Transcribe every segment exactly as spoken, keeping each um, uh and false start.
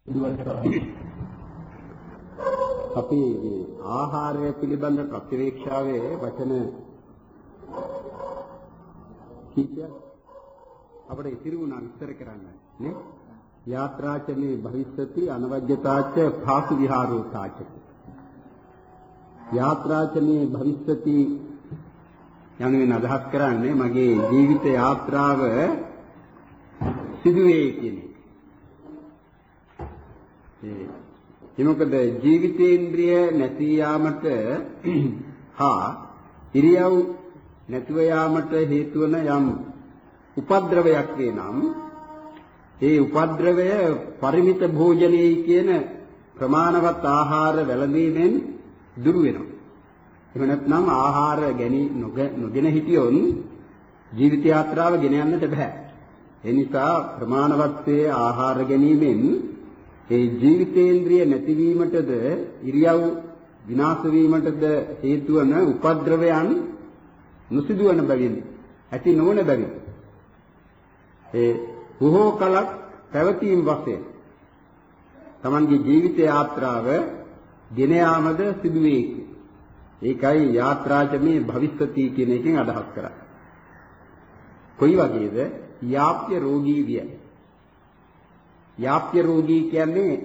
අපි ආහාරය පිළිබඳ ප්‍රතිවේක්ෂාවේ වචන කීපයක් අපිට ඉතිරි වුණා විස්තර කරන්න නේ. යාත්‍රාචමේ භවිස්සති අනවජ්‍යතාච භාසු විහාරෝතාච. යාත්‍රාචමේ භවිස්සති යනුවෙන් අදහස් කරන්නේ මගේ ජීවිත යාත්‍රාව සිදුවේ කියන එක. ඒ මොකද ජීවිතේන්ද්‍රිය නැති යාමට හා ඉරියව් නැතිව යාමට හේතු වන යම් උපද්‍රවයක් වේ නම් ඒ උපද්‍රවය පරිමිත භෝජනයේ කියන ප්‍රමාණවත් ආහාර වැළඳීමෙන් දුරු වෙනවා. එහෙම නැත්නම් ආහාර ගැනීම නොගෙන හිටියොත් ජීවිත යාත්‍රාව ගෙන යන්නට බෑ. ඒ නිසා ප්‍රමාණවත් වේ ආහාර ගැනීමෙන් ඒ ජීවිතේන්ද්‍රිය නැතිවීමටද ඉරියව් විනාශ වීමටද හේතු වන උපද්‍රවයන් නොසිදුවන බැවින් ඇති නොවන බැවින් ඒ බොහෝ කලක් පැවතීම වශයෙන් තමන්ගේ ජීවිත යාත්‍රාව ගෙන යාමද සිදුවේ. ඒකයි යාත්‍රාචමේ භවිස්සති කියන එකෙන් අදහස් කරන්නේ. කොයි වගේද? යාප්‍ය රෝගී විය. යාප්‍ය රෝගී කියන්නේ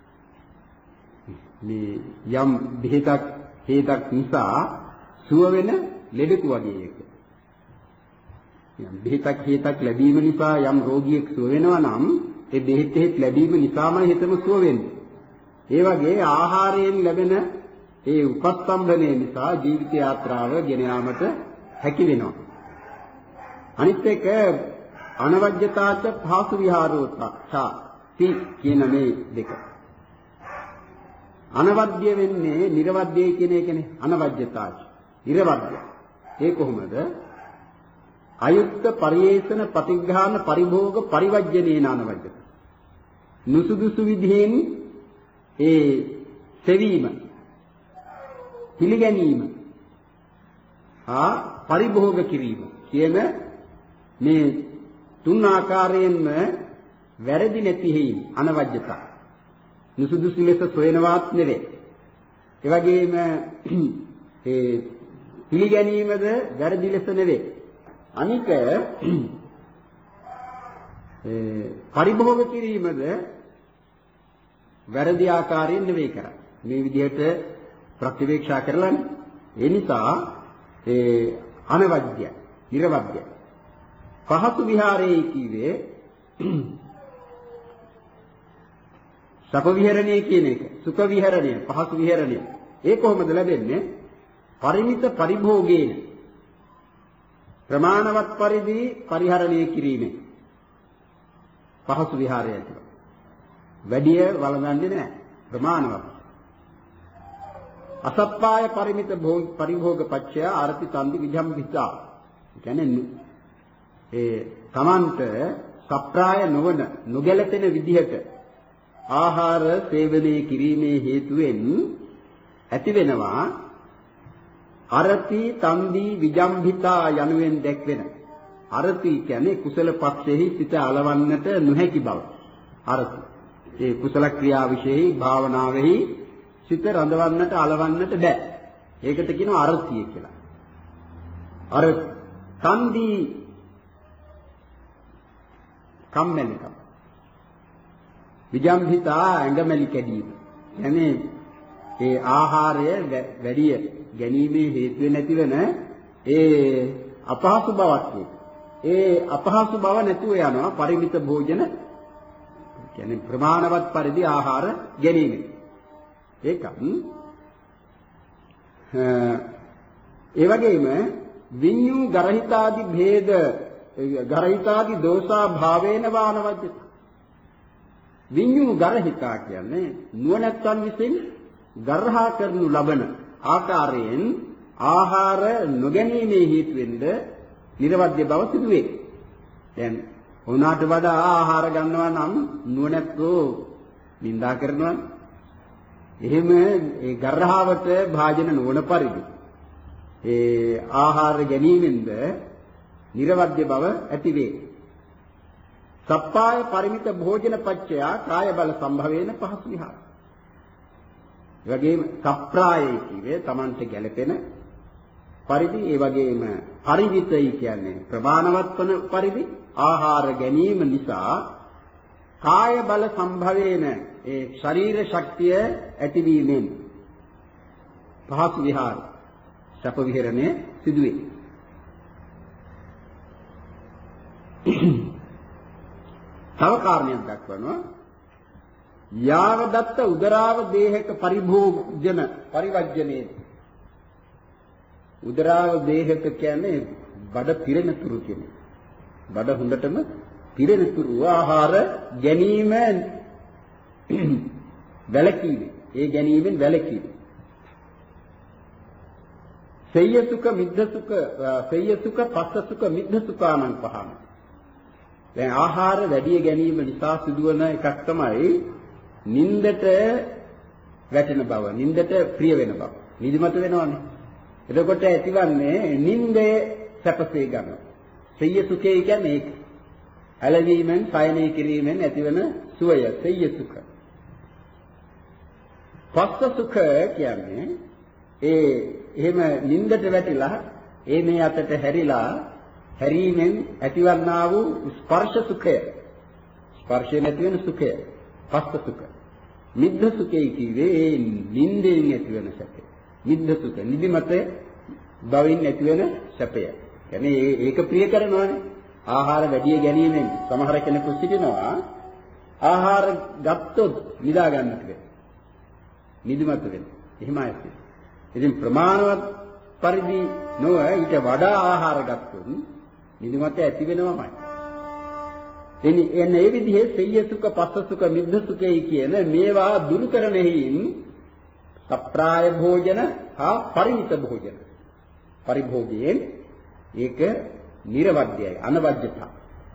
මේ යම් බෙහෙතක් හේතක් නිසා සුව වෙන ලෙඩකු වගේ එක. යම් බෙහෙතක් හේතක් ලැබීම නිසා යම් රෝගියෙක් සුව වෙනවා නම් ඒ බෙහෙත් හේත් ලැබීම නිසාමයි හිතම සුව වෙන්නේ. ඒ වගේ ආහාරයෙන් ලැබෙන ඒ උපස්තම්භනය නිසා ජීවිත යාත්‍රාව ගෙන යාමට හැකි වෙනවා. අනිත් එක අනවජ්‍යතාච භාසු විහාරෝත්තා කියන මේ දෙක. අනවද්‍ය වෙන්නේ නිර්වද්‍ය කියන එකනේ. අනවජ්‍යතාච නිර්වද්‍ය. ඒ කොහොමද? අයුක්ත පරියේෂණ ප්‍රතිග්‍රහණ පරිභෝග පරිවර්ජනේන අනවජ්‍යත. නුසුදුසු විදිහෙන් ඒ සෙවීම පිළිගැනීම හා පරිභෝග කිරීම කියන මේ තුන් ආකාරයෙන්ම වැරදි නැති හේයි අනවජ්‍යතා. නුසුදුසු ලෙස සොයනවත් නෙවේ. ඒ වගේම ඒ පිළිගැනීමද වැරදි ලෙස නෙවේ. අනික ඒ පරිභෝග කිරීමද වැරදි ආකාරයෙන් නෙවෙයි කරන්නේ. මේ විදිහට ප්‍රතිවේක්ෂා කරලානේ. ඒ නිසා ඒ අනවජ්‍ය, නිර්වද්‍ය. පහසු විහාරයේ කීවේ සප විහරණය කියන එක. සුඛ විහරණය, පහසු විහරණය. ඒ කොහොමද ලැබෙන්නේ? පරිමිත පරිභෝගේන. ප්‍රමාණවත් පරිදි පරිහරණය කිරීමෙන්. පහසු විහාරය ඇතුළත. වැඩිය වළඳන්නේ නැහැ. ප්‍රමාණවත්. අසප්පාය පරිමිත පරිභෝග පච්චය ආරති තන්දි විජම්බිතා. කියන්නේ ඒ තමන්ට සප්‍රාය නොවන නොගැලපෙන විදිහට ආහාර සේවනය කිරීමේ හේතුවෙන් ඇති වෙනවා අරති තන්දි විජම්බිතා යනුවෙන් දැක්වෙන. අරති කියන්නේ කුසල පක්ෂෙහි සිත අලවන්නට නොහැකි බව. අරති. ඒ කුසල ක්‍රියා විශේෂයි භාවනාවෙහි සිත රඳවන්නට අලවන්නට බෑ. ඒකට කියනවා අරතිය කියලා. අර තන්දි කම්මැලිකම. විජම්භිතා ඇඟමැලි කැඩීම. කියන්නේ ඒ ආහාරය වැඩි ගැනීමේ හේතු නැතිවෙන ඒ අපහසු බවක්. ඒ අපහසු බව නැතුව යනවා පරිමිත භෝජන. කියන්නේ ප්‍රමාණවත් පරිදි ආහාර ගැනීම. ඒකත් ඒ වගේම විඤ්ඤු ගරහිතාදි භේද ගරහිතාදි දෝෂා භාවේන වානවජ්ජත. විඤ්ඤු ගරහිතා කියන්නේ නුවණැත්තන් විසින් ගර්හා කරනු ලබන ආකාරයෙන් ආහාර නොගැනීමේ හේතුවෙන්ද නිර්වද්‍ය බව සිදුවේ. දැන් උනාට වඩා ආහාර ගන්නවා නම් නුවණැත්තෝ නිඳා කරනවා. එහෙම ඒ ගර්හාවට භාජන නොවන පරිදි ඒ ආහාර ගැනීමෙන්ද නිර්වද්‍ය බව ඇති වේ. සප්පාය පරිමිත භෝජන පච්චයා කාය බල සම්භවේන පහසු විහාර. ඒ වගේම සප්‍රායයි කියේ Tamante ගැළපෙන පරිදි ඒ වගේම පරිවිතයි කියන්නේ ප්‍රමාණවත් වන පරිදි ආහාර ගැනීම නිසා කාය බල සම්භවේන ඒ ශරීර ශක්තිය ඇතිවීමෙන් පහසු විහාර සප විහරණය සිදුවේ. තව කාරණයක් දක්වනවා යාව දත්ත උදරාව දේහක පරිභෝජන පරිවර්ජනේ උදරාව දේහක කියන්නේ බඩ පිරෙන තුරු කියන්නේ බඩ හොඳටම පිරෙන තුරු ආහාර ගැනීම වැළකීම ඒ ගැනීමෙන් වැළකීම සේයසුක මිද්දසුක සේයසුක පස්සසුක මිද්දසුකානං පහම දැන් ආහාර වැඩි ගැනීම නිසා සිදුවන එකක් තමයි නින්දට වැටෙන බව නින්දට ප්‍රිය වෙන බව නිදිමත වෙනවනේ එතකොට ඇතිවන්නේ නින්දේ සැපසේ ගන්න සේයසුකේ කියන්නේ ඒක ඇලවීමෙන් සයනය කිරීමෙන් ඇතිවන සුවය සේයසුක පස්සසුක කියන්නේ ඒ එහෙම නින්දට වැටිලා ඒ මේ අතට හැරිලා හැරීමෙන් ඇතිවන්නා වූ ස්පර්ශ සුඛය ස්පර්ශයෙන් ඇතිවන සුඛය පස්ස සුඛ මිද්ද සුඛය කිව්වේ ඒ නින්දෙන් ඇතිවන සැපය මිද්ද සුඛ නිදිමත බවින් ඇතිවන සැපය කියන්නේ ඒක ප්‍රිය කරනවානේ ආහාර වැඩි ගැනීමෙන් සමහර කෙනෙකු සිටිනවා ආහාර ගත්තොත් නිදා ගන්නට වෙයි නිදිමත වෙනවා එහෙම ඇති ඉතින් ප්‍රමාණවත් පරිදි නොව ඊට වඩා ආහාර ගත්තොත් නිදිමත ඇති වෙනවමයි. එනි එන්නේ මේ විදිහේ සේයසුක පස්සසුක මිද්දසුකයි කියන මේවා දුරු කරනෙහින් සප්‍රාය භෝජන හා පරිමිත භෝජන පරිභෝගයෙන් ඒක නිර්වද්‍යයි අනවජ්‍යතා.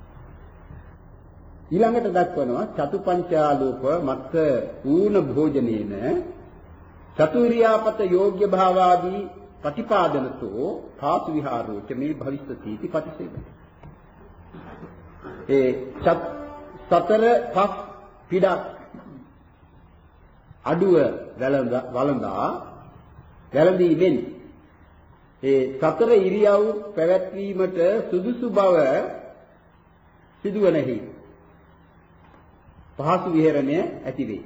ඊළඟට දක්වනවා චතුපංචාලෝක මත්ත ඌන භෝජනේන චතුර්යාපත යෝග්‍ය භාවාදී ප්‍රතිපාදනතෝ පාසු විහාරෝච මේ භවිස්සතිති පටිසේවන ඒ සතර පස් පිටක් අඩුව වළඳා වැළඳීමෙන් ඒ සතර ඉරියව් පැවැත්වීමට සුදුසු බව සිදුවනෙහි පහසු විහරණය ඇති වේ.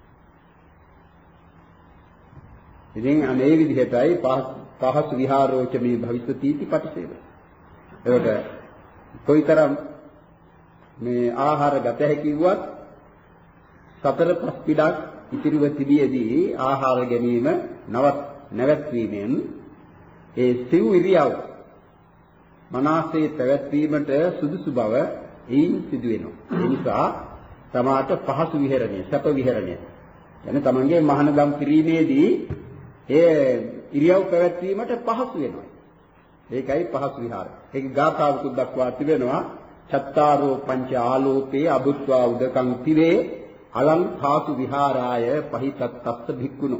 ඉතින් අනේ විදිහටයි පහසු විහාරෝච මේ භවිස්සතිති පටිසේව. ඒකට කොයිතරම් මේ ආහාර ගත හැකියුවත් සතර පස් පිටක් ඉතිරිව තිබියදී ආහාර ගැනීම නවත් නැවැත්වීමෙන් ඒ සිව් ඉරියව් මනසේ පැවැත්වීමට සුදුසු බව එයින් සිදු වෙනවා. ඒ නිසා තමාට පහසු විහරණය, සැප විහරණය. يعني තමන්ගේ මහානදම් කිරීමේදී ඒ ඉරියව් පැවැත්වීමට පහසු වෙනවා. ඒකයි පහසු විහාරය. ඒක ගාථාවකුත් දක්වා තිබෙනවා. චත්තාරෝ පංච ආලෝපේ අබුත්වා උදකං තිරේ අලං පාසු විහාරාය පහිතත්තස්ස භික්ඛුනෝ.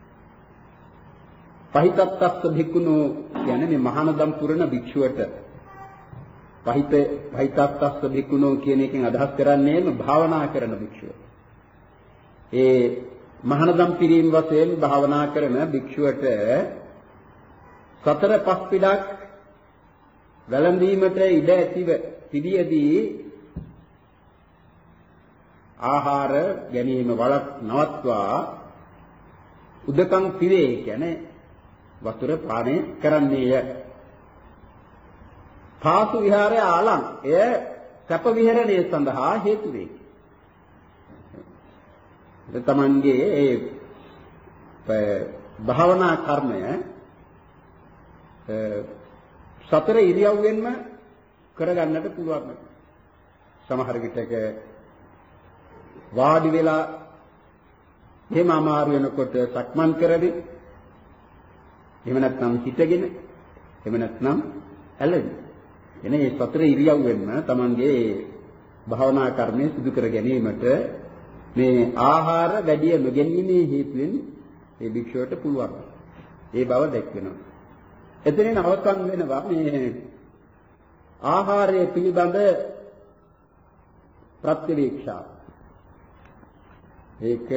පහිතත්තස්ස භික්ඛුනෝ කියන්නේ මේ මහානදම් පුරන භික්ෂුවට පහිත පහිතත්තස්ස භික්ඛුනෝ කියන එකෙන් අදහස් කරන්නේම භාවනා කරන භික්ෂුව. ඒ මහානදම් පිරීම වශයෙන් භාවනා කරන භික්ෂුවට සතර පස් පිටක් වැළඳීමට ඉඩ ඇතිව පිළියදී ආහාර ගැනීම වලක් නවත්වා උදකං පිරේ කියන්නේ වතුර පානය කරන්නේය. පාසු විහාරය ආලං එය සැප විහරණය සඳහා හේතු වේ. තමන්ගේ ඒ භාවනා කර්මය සතර ඉරියව්වෙන්ම කරගන්නට පුළුවන්. සමහර විටක වාඩි වෙලා එහෙම අමාරු වෙනකොට සක්මන් කරදී එහෙම නැත්නම් හිටගෙන එහෙම නැත්නම් ඇලෙන්නේ. එනේ මේ සතර ඉරියව්වෙන්ම තමන්ගේ භාවනා කර්මය සිදු කර ගැනීමට මේ ආහාර වැඩි නොගැනීමේ හේතුවෙන් ඒ භික්ෂුවට පුළුවන්. ඒ බව දැක්වෙනවා. එතනින් අවසන් වෙනවා මේ ආහාරය පිළිබඳ ප්‍රත්‍යවේක්ෂා. ඒක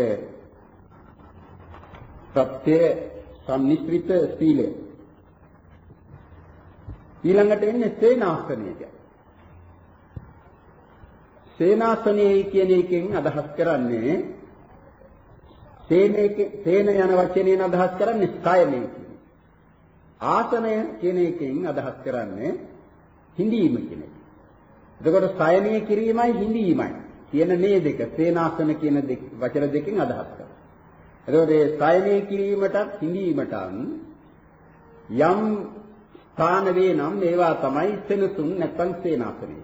ප්‍රත්‍ය සම්නිස්ත්‍රිත සීලය. ඊළඟට එන්නේ සේනාසනය. සේනාසනයේ කියන එකෙන් අදහස් කරන්නේ සේනයක සේන යන වචනයෙන් අදහස් කරන්නේ සයනය කියන. ආසනය කියන එකෙන් අදහස් කරන්නේ හිඳීම කියන එක. එතකොට සයනය කිරීමයි හිඳීමයි කියන මේ දෙක සේනාසන කියන දෙක වචන දෙකෙන් අදහස් කරනවා. එතකොට මේ සයනය කිරීමටත් හිඳීමටත් යම් ස්ථාන වේ නම් ඒවා තමයි සෙනසුන් නැත්නම් සේනාසනය.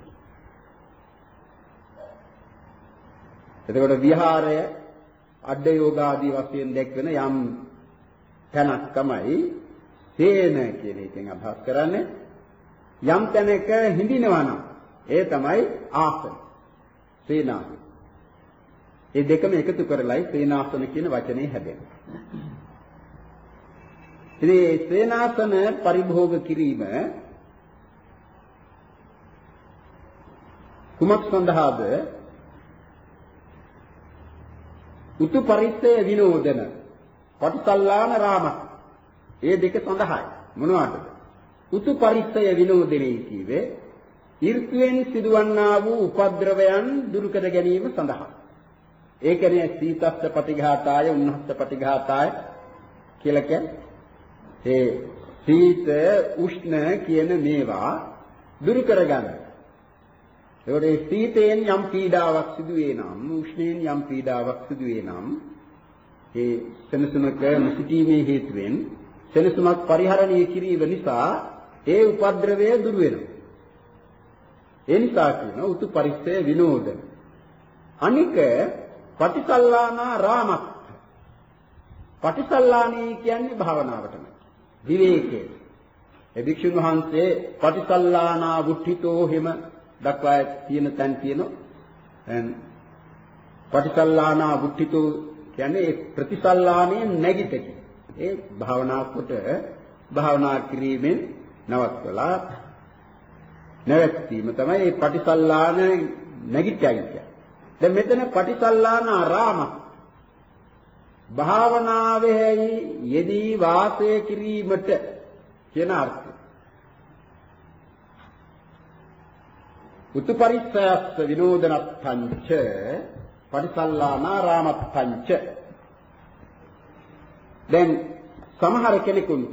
එතකොට විහාරය අඩ යෝග ආදී වශයෙන් දැක්වෙන යම් තැනක් තමයි සේන කියන එකෙන් අදහස් කරන්නේ. යම් තැනක හිඳිනවා නම් ඒ තමයි ආසන. සේනාසන. මේ දෙකම එකතු කරලයි සේනාසන කියන වචනේ හැදෙන්නේ. ඉතින් සේනාසන පරිභෝග කිරීම කුමක් සඳහාද? උතු පරිස්සය විනෝදන පටිසල්ලාන රාම. ඒ දෙක සඳහායි. මොනවාටද? උතු පරිස්සය විනෝදනයේ කීවේ ඍතුයෙන් සිදුවන්නා වූ උපද්‍රවයන් දුරු කර ගැනීම සඳහා. ඒ කියන්නේ සීතස්ස පටිඝාතාය උන්නස්ස පටිඝාතාය කියලා කියන්නේ ඒ සීත උෂ්ණ කියන මේවා දුරු කරගන්න. ඒකට ඒ සීතයෙන් යම් පීඩාවක් සිදු වේ නම් උෂ්ණයෙන් යම් පීඩාවක් සිදු වේ නම් ඒ සෙනසුනක සිටීමේ හේතුවෙන් සෙනසුනක් පරිහරණය කිරීම නිසා ඒ උපද්‍රවය දුරු වෙනවා. ඒ නිසා කියන උතු පරිස්සය විනෝදන. අනික පටිසල්ලානා රාමක්. පටිසල්ලාණී කියන්නේ භාවනාවටම. විවේකයේ. ඒ භික්ෂුන් වහන්සේ පටිසල්ලානා වුට්ඨිතෝ හිම දක්වා තියෙන තැන් තියෙනවා. දැන් පටිසල්ලානා වුට්ඨිතෝ කියන්නේ ඒ ප්‍රතිසල්ලාණේ නැගිටකි. ඒ භාවනා කොට භාවනා කිරීමෙන් නවත්වලා නැවැත්වීම තමයි මේ පටිසල්ලාන නැගිටයි කියන්නේ. දැන් මෙතන පටිසල්ලාන ආරාම භාවනාවෙහි යෙදී වාසය කිරීමට කියන අර්ථය. උතුපරිස්සයස්ස විනෝදනත්තංච පටිසල්ලානාරාමත්තංච. දැන් සමහර කෙනෙකුට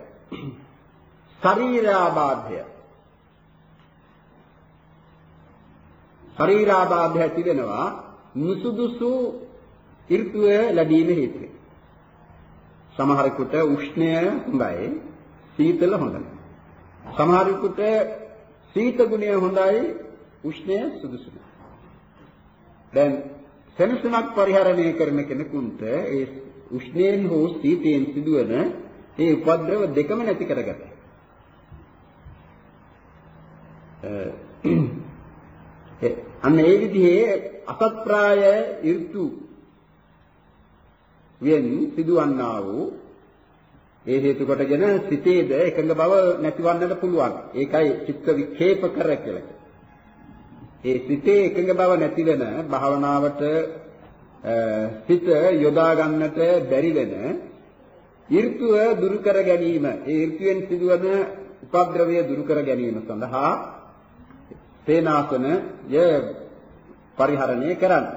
ශරීරාබාධය ශරීරාබාධය ඇති වෙනවා නුසුදුසු ඍතුව ලැබීම හේතුවෙන්. සමහරෙකුට උෂ්ණය හොඳයි සීතල හොඳ නැහැ. සමහරෙකුට සීත ගුණය හොඳයි උෂ්ණය සුදුසු නැහැ. දැන් සෙනසුනක් පරිහරණය කරන කෙනෙකුට ඒ උෂ්ණයෙන් හෝ සීතයෙන් සිදුවන ඒ උපද්‍රව දෙකම නැති කරගන්න. අන්න ඒ විදිහේ අසත්ප්‍රාය ඍතු වෙන සිදුවන්නා වූ ඒ හේතු කොටගෙන සිතේද එකඟ බව නැතිවන්නට පුළුවන්. ඒකයි චිත්ත වික්ෂේප කර කියලා. ඒ සිතේ එකඟ බව නැති වෙන භාවනාවට සිත යොදා ගන්නට බැරි වෙන ඍතුව දුරු කර ගැනීම, ඒ ඍතුවෙන් සිදුවන උපද්‍රවය දුරු කර ගැනීම සඳහා සේනාසනය පරිහරණය කරන්න.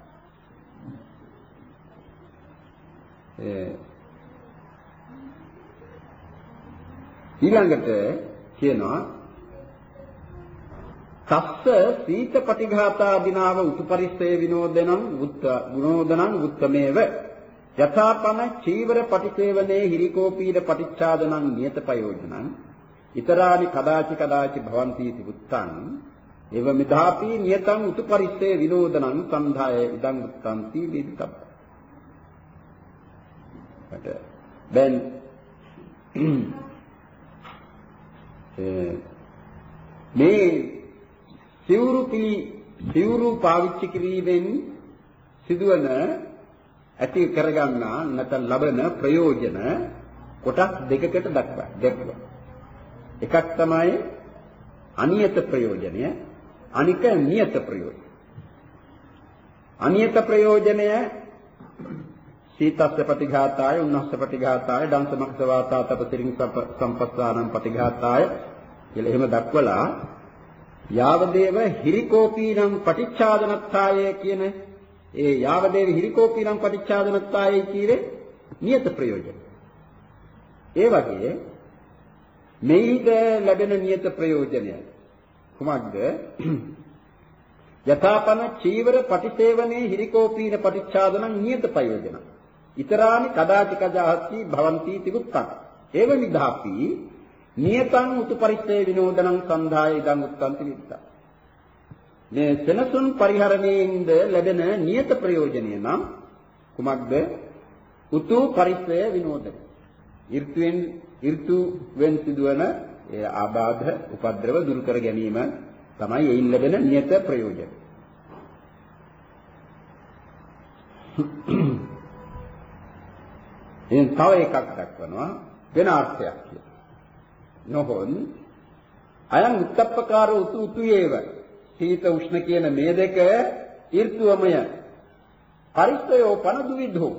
ඊළඟට කියනවා තස්ස සීත පටිඝාතා දිනාව උතුපරිස්සය විනෝදනං උත්ත විනෝදනං උත්තමේව යථාපම චීවර පටිසේවනේ හිරිකෝපීඩ පටිච්ඡාදනං නියත ප්‍රයෝජනං ඊතරානි කදාචි කදාචි භවಂತಿ තිබුත්තං එව මිදාපි නියතං උතුපරිස්සය විනෝදනං සම්ධාය ඉදං උත්තන්ති වේදිතබ්බ. දැන් මේ සිවුරු පිළි සිවුරු පාවිච්චි කිරීමෙන් සිදුවන ඇති කරගන්නා නැත්නම් ලබන ප්‍රයෝජන කොටස් දෙකකට දක්වයි. දැක්වෙනවා. එකක් තමයි අනියත ප්‍රයෝජනය, අනික නියත ප්‍රයෝජනය. අනියත ප්‍රයෝජනය සීතස්ස පටිඝාතාය උන්නස්ස පටිඝාතාය දංශමක්ඛ වාතා තපතිරින් සම්පස්සානම් පටිඝාතාය කියලා එහෙම දක්වලා යාවදේව හිරිකෝපීනම් පටිච්චාදනත්තාය කියන ඒ යාවදේව හිරිකෝපීනම් පටිච්චාදනත්තාය කියවේ නියත ප්‍රයෝජන. ඒ වගේ මෙයිද ලැබෙන නියත ප්‍රයෝජනය කුමක්ද? යථාපන චීවර පටිසේවනේ හිරිකෝපීන පටිච්චාදනං නියත ප්‍රයෝජන. ඊතරානි කදාච කජාති භවಂತಿ තිබුත්තං. ඒව නිදාපි නියතං උතුපරිස්සේ විනෝදනං සන්ධාය ඉදං උත්තන්ති විත්තා. මේ සෙනසුන් පරිහරණයෙන්ද ලැබෙන නියත ප්‍රයෝජනය නම් කුමක්ද? උතු පරිස්සේ විනෝදන. ඍතුවෙන් ඍතුවෙන් සිදුවන ඒ ආබාධ උපද්‍රව දුරු කර ගැනීම තමයි එයින් ලැබෙන නියත ප්‍රයෝජන. එන් තව එකක් දක්වනවා වෙන අර්ථයක් කියලා. නොහොන් අයං උත්තප්පකාරෝ උතු උතුයේව සීත උෂ්ණ කියන මේ දෙක ඍතුවමය පරිස්සයෝ පන දුවිධෝ.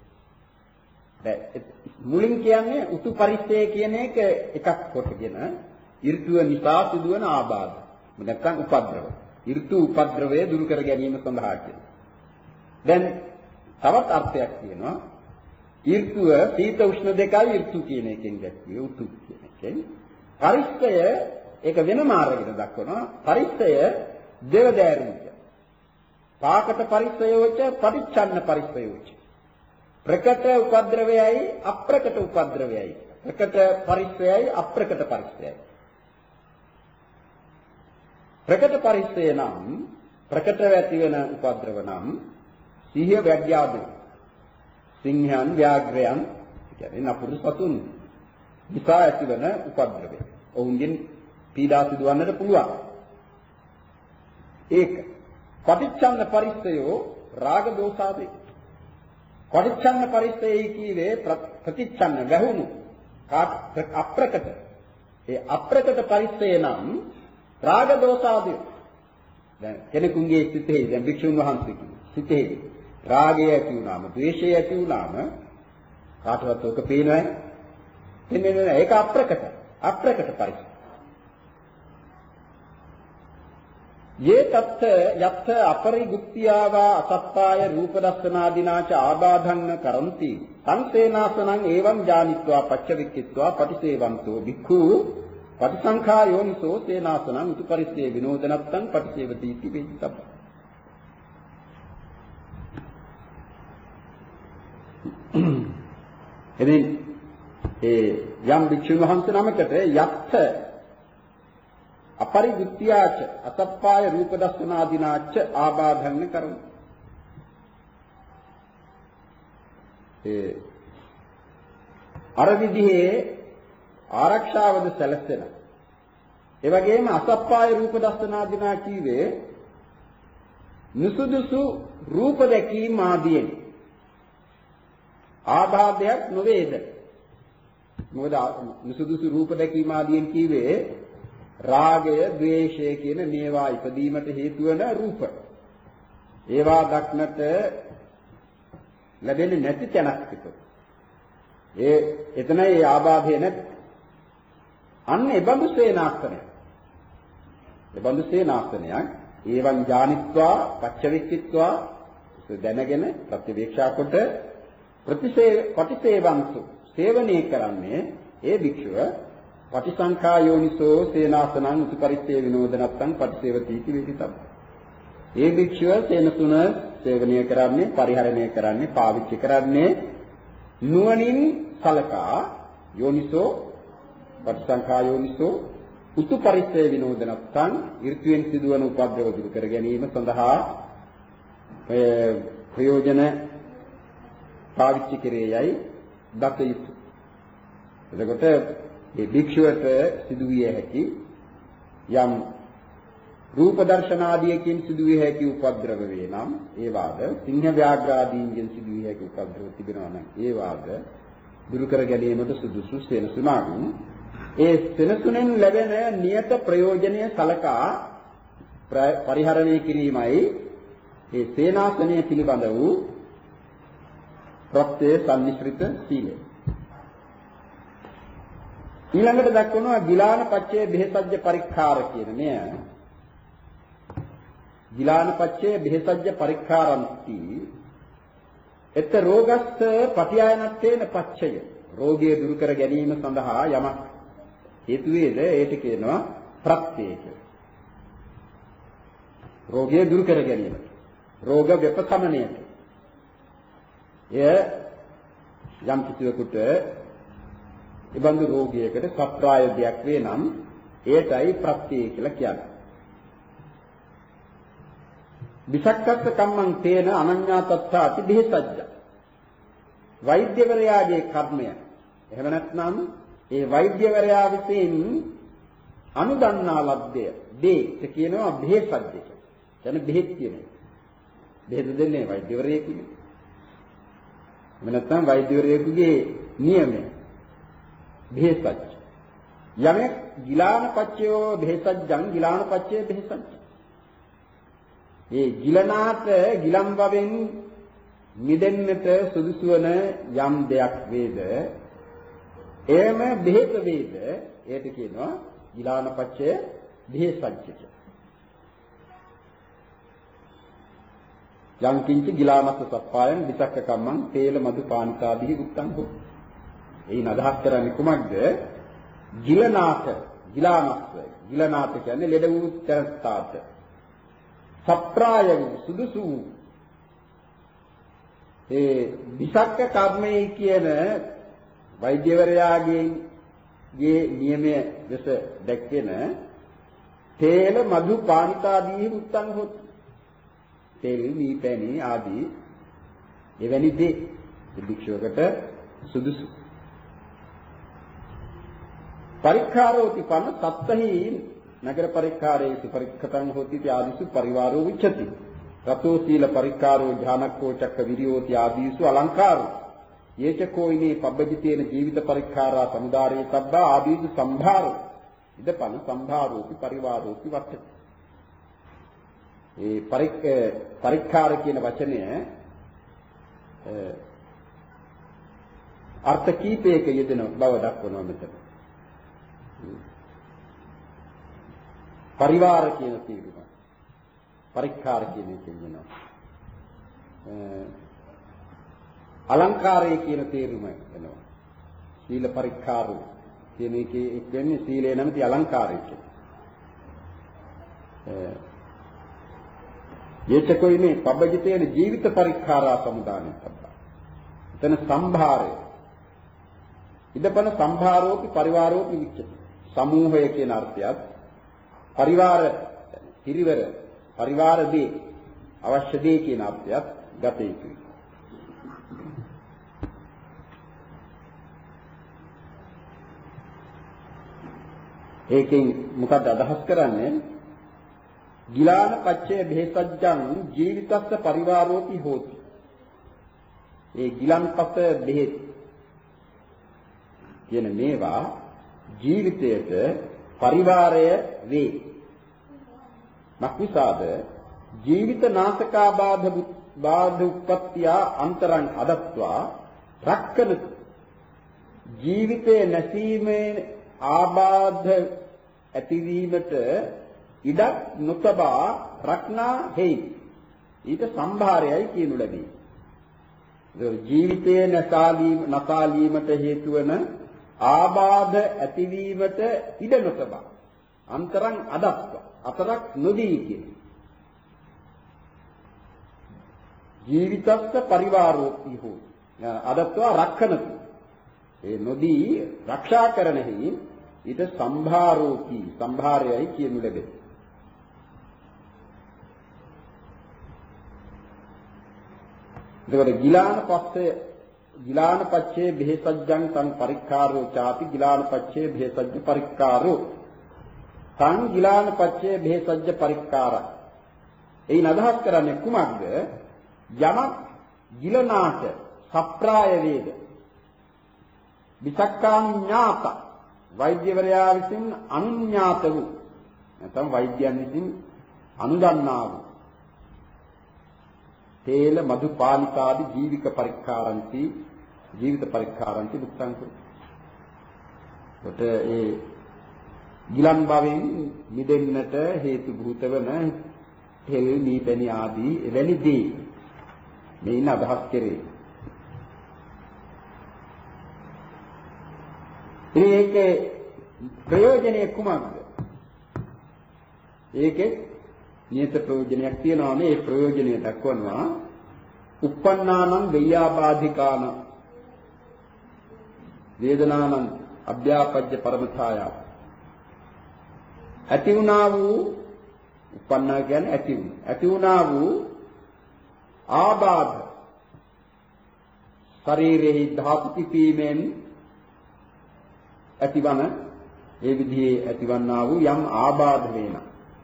මුලින් කියන්නේ උතු පරිස්සය කියන එක එකක් කොටගෙන ඍතුව නිසා සිදුවන ආබාධ නැත්නම් උපද්‍රව. ඍතු උපද්‍රවය දුරු කර ගැනීම සඳහා කියන. දැන් තවත් අර්ථයක් තියෙනවා. ඍතුව සීත උෂ්ණ දෙකයි ඍතු කියන එකෙන් දැක්විය උතු කියන එකෙන්. පරිස්සය ඒක වෙනම ආරගෙන දක්වනවා. පරිස්සය දෙවදෑරුම්ක. පාකට පරිස්සයෝච පටිච්චන්න පරිස්සයෝච. ප්‍රකට උපද්‍රවයයි අප්‍රකට උපද්‍රවයයි. ප්‍රකට පරිස්සයයි අප්‍රකට පරිස්සයයි. ප්‍රකට පරිස්සය නම් ප්‍රකටව ඇති වෙන උපද්‍රව නම් සිහිය වැඩ්‍යාදු. සිංහයන් ව්‍යාග්‍රයන් කියන්නේ නපුරු සතුන් නිසා ඇතිවන උපද්‍රවය. ඔවුන්ගෙන් පීඩා සිදුවන්නට පුළුවන්. ඒක පටිච්චන්න පරිස්සයෝ රාග දෝසාදී. පටිච්චන්න පරිස්සයයි කීවේ ප්‍රතිච්ඡන්න වැහුණු අප්‍රකට. ඒ අප්‍රකට පරිස්සය නම් රාග දෝසාදී. දැන් කෙනෙකුගේ සිතේ දැන් භික්ෂුන් වහන්සේගේ සිතේ රාගය ඇති වුණාම ද්වේෂය ඇති වුණාම කාටවත් ඔක පේනවද? එන්නේ නෑ. ඒක අප්‍රකට. අප්‍රකට පරිස්සය. යේ තත්ත යත්ත අපරිගුප්තියාවා අසප්පාය රූප දස්සනාදීනාච ආබාධං කරಂತಿ සංසේනාසනං එවං ඥානිත්වා පච්චවික්කිත්වා පටිසේවන්තෝ භික්ඛු පටිසංඛා යෝනිසෝ සේනාසනං උතුපරිස්සේ විනෝදනත්තං පටිසේවති इति වේදිතබ්බ. එදින ඒ යම් භික්ෂුන් වහන්සේ නමකට යත්ත අපරිගුප්තියාච අසප්පාය රූප දස්සනාදීනාච ආබාධං කරමු. ඒ අර විදිහේ ආරක්ෂාවද සැලසෙන. ඒ වගේම අසප්පාය රූප දස්සනාදීනා කීවේ නිසුදුසු රූප දැකීම ආදීන් ආබාධයක් නොවේද? මොකද නිසුදුසු රූප දැකීම ආදීන් කීවේ රාගය, ද්වේෂය කියන මේවා ඉදීමට හේතු වන රූප. ඒවා දක්නට ලැබෙන්නේ නැති තැනක් තිබෙනවා. ඒ එතනයි ඒ ආබාධය නැත්. අන්න ඒ බඳු සේනාසනය. ඒ බඳු සේනාසනයක් ඒවන් ඥානිත්වා පච්චවික්කිත්වා දැනගෙන ප්‍රතිවේක්ෂා කොට ප්‍රතිසේ පටිසේවන්තු සේවනයේ කරන්නේ ඒ භික්ෂුව පටිසංඛා යෝනිසෝ සේනාසනං උතුපරිත්තේ විනෝදනත්තං පටිසේවති इति වේදිතබ්බ. ඒ භික්ෂුව සේනසුන සේවනය කරන්නේ පරිහරණය කරන්නේ පාවිච්චි කරන්නේ නුවණින් සලකා යෝනිසෝ පටිසංඛා යෝනිසෝ උතුපරිත්තේ විනෝදනත්තං ඍතුයෙන් සිදුවන උපද්‍රව දුරු කර ගැනීම සඳහා ප්‍රයෝජන පාවිච්චි කෙරෙයයි දත යුතු. එතකොට ඒ භික්ෂුවට සිදුවිය හැකි යම් රූප දර්ශන ආදීකින් සිදුවිය හැකි උපද්‍රව වේ නම් ඒ වාද සිංහ ව්‍යාඝ්‍ර ආදීන්ගෙන් සිදුවිය හැකි උපද්‍රව තිබෙනවා නම් ඒ වාද දුරු කර ගැනීමට සුදුසු සෙනසුනක්. ඒ සෙනසුනෙන් ලැබෙන නියත ප්‍රයෝජනීය සලකා පරිහරණය කිරීමයි ඒ සේනාසනය පිළිබඳ වූ ප්‍රත්‍ය සම්නිශ්‍රිත සීලය. ඊළඟට දක්වනවා ගිලාන පච්චේ බෙහෙසජ්ජ පරික්ඛාර කියන මෙය. ගිලාන පච්චේ බෙහෙසජ්ජ පරික්ඛාරන්ති එත රෝගස්ස පටිආයනත්තේන පච්චය. රෝගය දුරු කර ගැනීම සඳහා යමක් හේතු වේද ඒට කියනවා ප්‍රත්‍යය කියලා. රෝගය දුරු කර ගැනීම. රෝග විපසමනයට. එය යම් කිසිවෙකුට ඉබඳු රෝගයකට සප්‍රාය දෙයක් වේ නම් ඒටයි ප්‍රත්‍යය කියලා කියන්නේ. විසක්කස්ස කම්මං තේන අනඤ්ඤාතත්ථාති බෙහෙසජ්ජ. වෛද්‍යවරයාගේ කර්මය. එහෙම නැත්නම් ඒ වෛද්‍යවරයා විසින් අනුදන්නා ලද්දේ දේ කියනවා බෙහෙසජ්ජ. එතන බෙහෙත් කියන්නේ. බෙහෙත දෙන්නේ වෛද්‍යවරයෙක් කියන්නේ. එහෙම නැත්නම් වෛද්‍යවරයෙකුගේ නියමය. බෙහෙසජ්ජ. යමෙක් ගිලාන පච්චයෝ බෙහෙසජ්ජං ගිලාන පච්චේ බෙහෙසජ්ජ. ඒ ගිලනාට ගිලම් බවෙන් මිදෙන්නට සුදුසු වන යම් දෙයක් වේද එයම බෙහෙත වේද ඒට කියනවා ගිලාන පච්චය බෙහෙසජ්ජ. යම් කිංච ගිලාමස්ස සප්පායන් විසක්ක කම්මං තේල මදු පානිකාදී උත්තං හෝ. එයින් අදහස් කරන්නේ කුමක්ද? ගිලනාට ගිලාමස්ස ගිලනාට කියන්නේ ලෙඩ වූ තරත්තාට සප්‍රාය සුදුසු ඒ විසක්ක කර්මයේ කියන වෛද්‍යවරයාගේ ගේ නියමය දෙස දැක්වෙන තේල මදු පානිකාදී උත්තං හොත්. තෙල් මීපැණි ආදී එවැනි දේ භික්ෂුවකට සුදුසු. පරික්ඛාරෝති පන සත්තහි නගර පරික්ඛාරේසු පරික්ඛතං හොති ආදිසු පරිවාරෝ උච්චති. රතෝ සීල පරික්ඛාරෝ ඥානක්ඛෝ චක්ක විරියෝති ආදීසු අලංකාරෝ. යේචකෝයිනේ පබ්බජිතේන ජීවිත පරික්ඛාරා සමුදාරේ සබ්බා ආදීසු සම්භාරෝ. ඉදපන සම්භාරෝති පරිවාරෝති වත්තති. ඒ පරික් පරික්ඛාර කියන වචනය අර්ථ කීපයක යෙදෙන බව දක්වනවා මෙතන. පරිවාර කියන තේරුම පරික්ඛාර කියන එකෙන් වෙනවා. අලංකාරය කියන තේරුම වෙනවා. සීල පරික්ඛාරෝ කියන එකේ එක් වෙන්නේ සීලය නැමැති අලංකාරය කියන. යේචකොයිනේ පබ්බජිතේන ජීවිත පරික්ඛාරා සමුදානය සබ්බා. එතන සම්භාරය. ඉදපන සම්භාරෝපි පරිවාරෝපි විච්ඡති. සමූහය කියන අර්ථයත් පරිවාර පිරිවර පරිවාර දේ අවශ්‍ය දේ කියන අර්ථයත් ගත යුතුයි. ඒකෙන් මොකද අදහස් කරන්නේ? ගිලාන පච්චය බෙහෙසජ්ජං ජීවිතස්ස පරිවාරෝපි හෝති. ඒ ගිලන්පස බෙහෙත් කියන මේවා ජීවිතයට පරිවාරය වේ. මක්නිසාද ජීවිත නාශකාබාධ බාධ උප්පත්තිය අන්තරං අදත්වා රක්කන ජීවිතේ නැසීමේ ආබාධ ඇතිවීමට ඉඩක් නොතබා රක්නා හේයි. ඊට සම්භාරයයි කියනු ලැබේ. ජීවිතයේ නැසාලීම නැසාලීමට හේතු වන ආබාධ ඇතිවීමට ඉඩ නොතබා අන්තරං අදත්ව අතරක් නොදී කියන. ජීවිතස්ස පරිවාරෝපි හෝ අදත්ව රක්කනති. ඒ නොදී රක්ෂා කරනෙහි ඊට සම්භාරෝපි සම්භාරයයි කියනු ලැබේ. එතකොට ගිලාන පස්සේ ගිලාන පච්චේ බෙහෙසජ්ජං තං පරික්ඛාරෝ ചാති ගිලාන පච්චේ බෙහෙසජ්ජ පරික්ඛාරෝ තං ගිලාන පච්චේ බෙහෙසජ්ජ පරික්ඛාරා. එයින් අදහස් කරන්නේ කුමක්ද? යමක් ගිලනාට සප්‍රාය වේද විසක්කාඥාත වෛද්‍යවරයා විසින් අනුඥාත වූ නැත්නම් වෛද්‍යයන් විසින් අනුදන්නා වූ තේල මధు පාලිකාදී ජීවික පරික්කාරන්ති ජීවිත පරික්කාරන්ති දුක්ඛං කොට ඒ ගිලන් භවෙන් මිදෙන්නට හේතු භූත වන තෙල් දීපැණි ආදී එවැනි දේ මේන අදහස් කෙරේ. ඒකේ ප්‍රයෝජනය කුමක්ද? ඒකේ නියත ප්‍රයෝජනයක් තියෙනවා නේ. ඒ ප්‍රයෝජනය දක්වනවා uppannānaṁ veyyābādhikānaṁ වේදනානං අභ්‍යාපජ්ජ පරමථාය. ඇති වුණා වූ උපන්නා කියන්නේ ඇති වුණ. ඇති වුණා වූ ආබාධ ශරීරෙහි ධාතු පිපීමෙන් ඇතිවන ඒ විදිහේ ඇතිවන්නා වූ යම් ආබාධ වේන.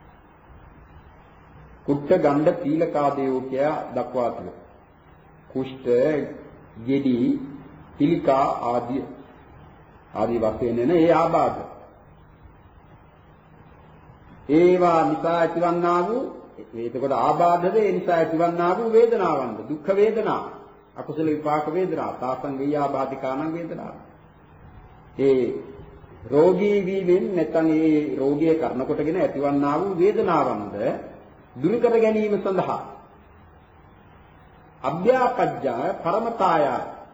කුට්ට ගණ්ඩ පීලකාදේව කියා දක්වා තිබෙනවා. කුෂ්ඨ, ගෙඩි, පිළිකා ආදී ආදී වශයෙන් එන ඒ ආබාධ. ඒවා නිසා ඇතිවන්නා වූ එතකොට ආබාධද ඒ නිසා ඇතිවන්නා වූ වේදනාවන්ද දුක්ඛ වේදනා අකුසල විපාක වේදනා තාසං වේයාබාධිකානං වේදනා. ඒ රෝගී වීමෙන් නැත්නම් ඒ රෝගිය කරන කොටගෙන ඇතිවන්නා වූ වේදනාවන්ද දුරු කර ගැනීම සඳහා අභ්‍යාපජ්ජා පරමතාය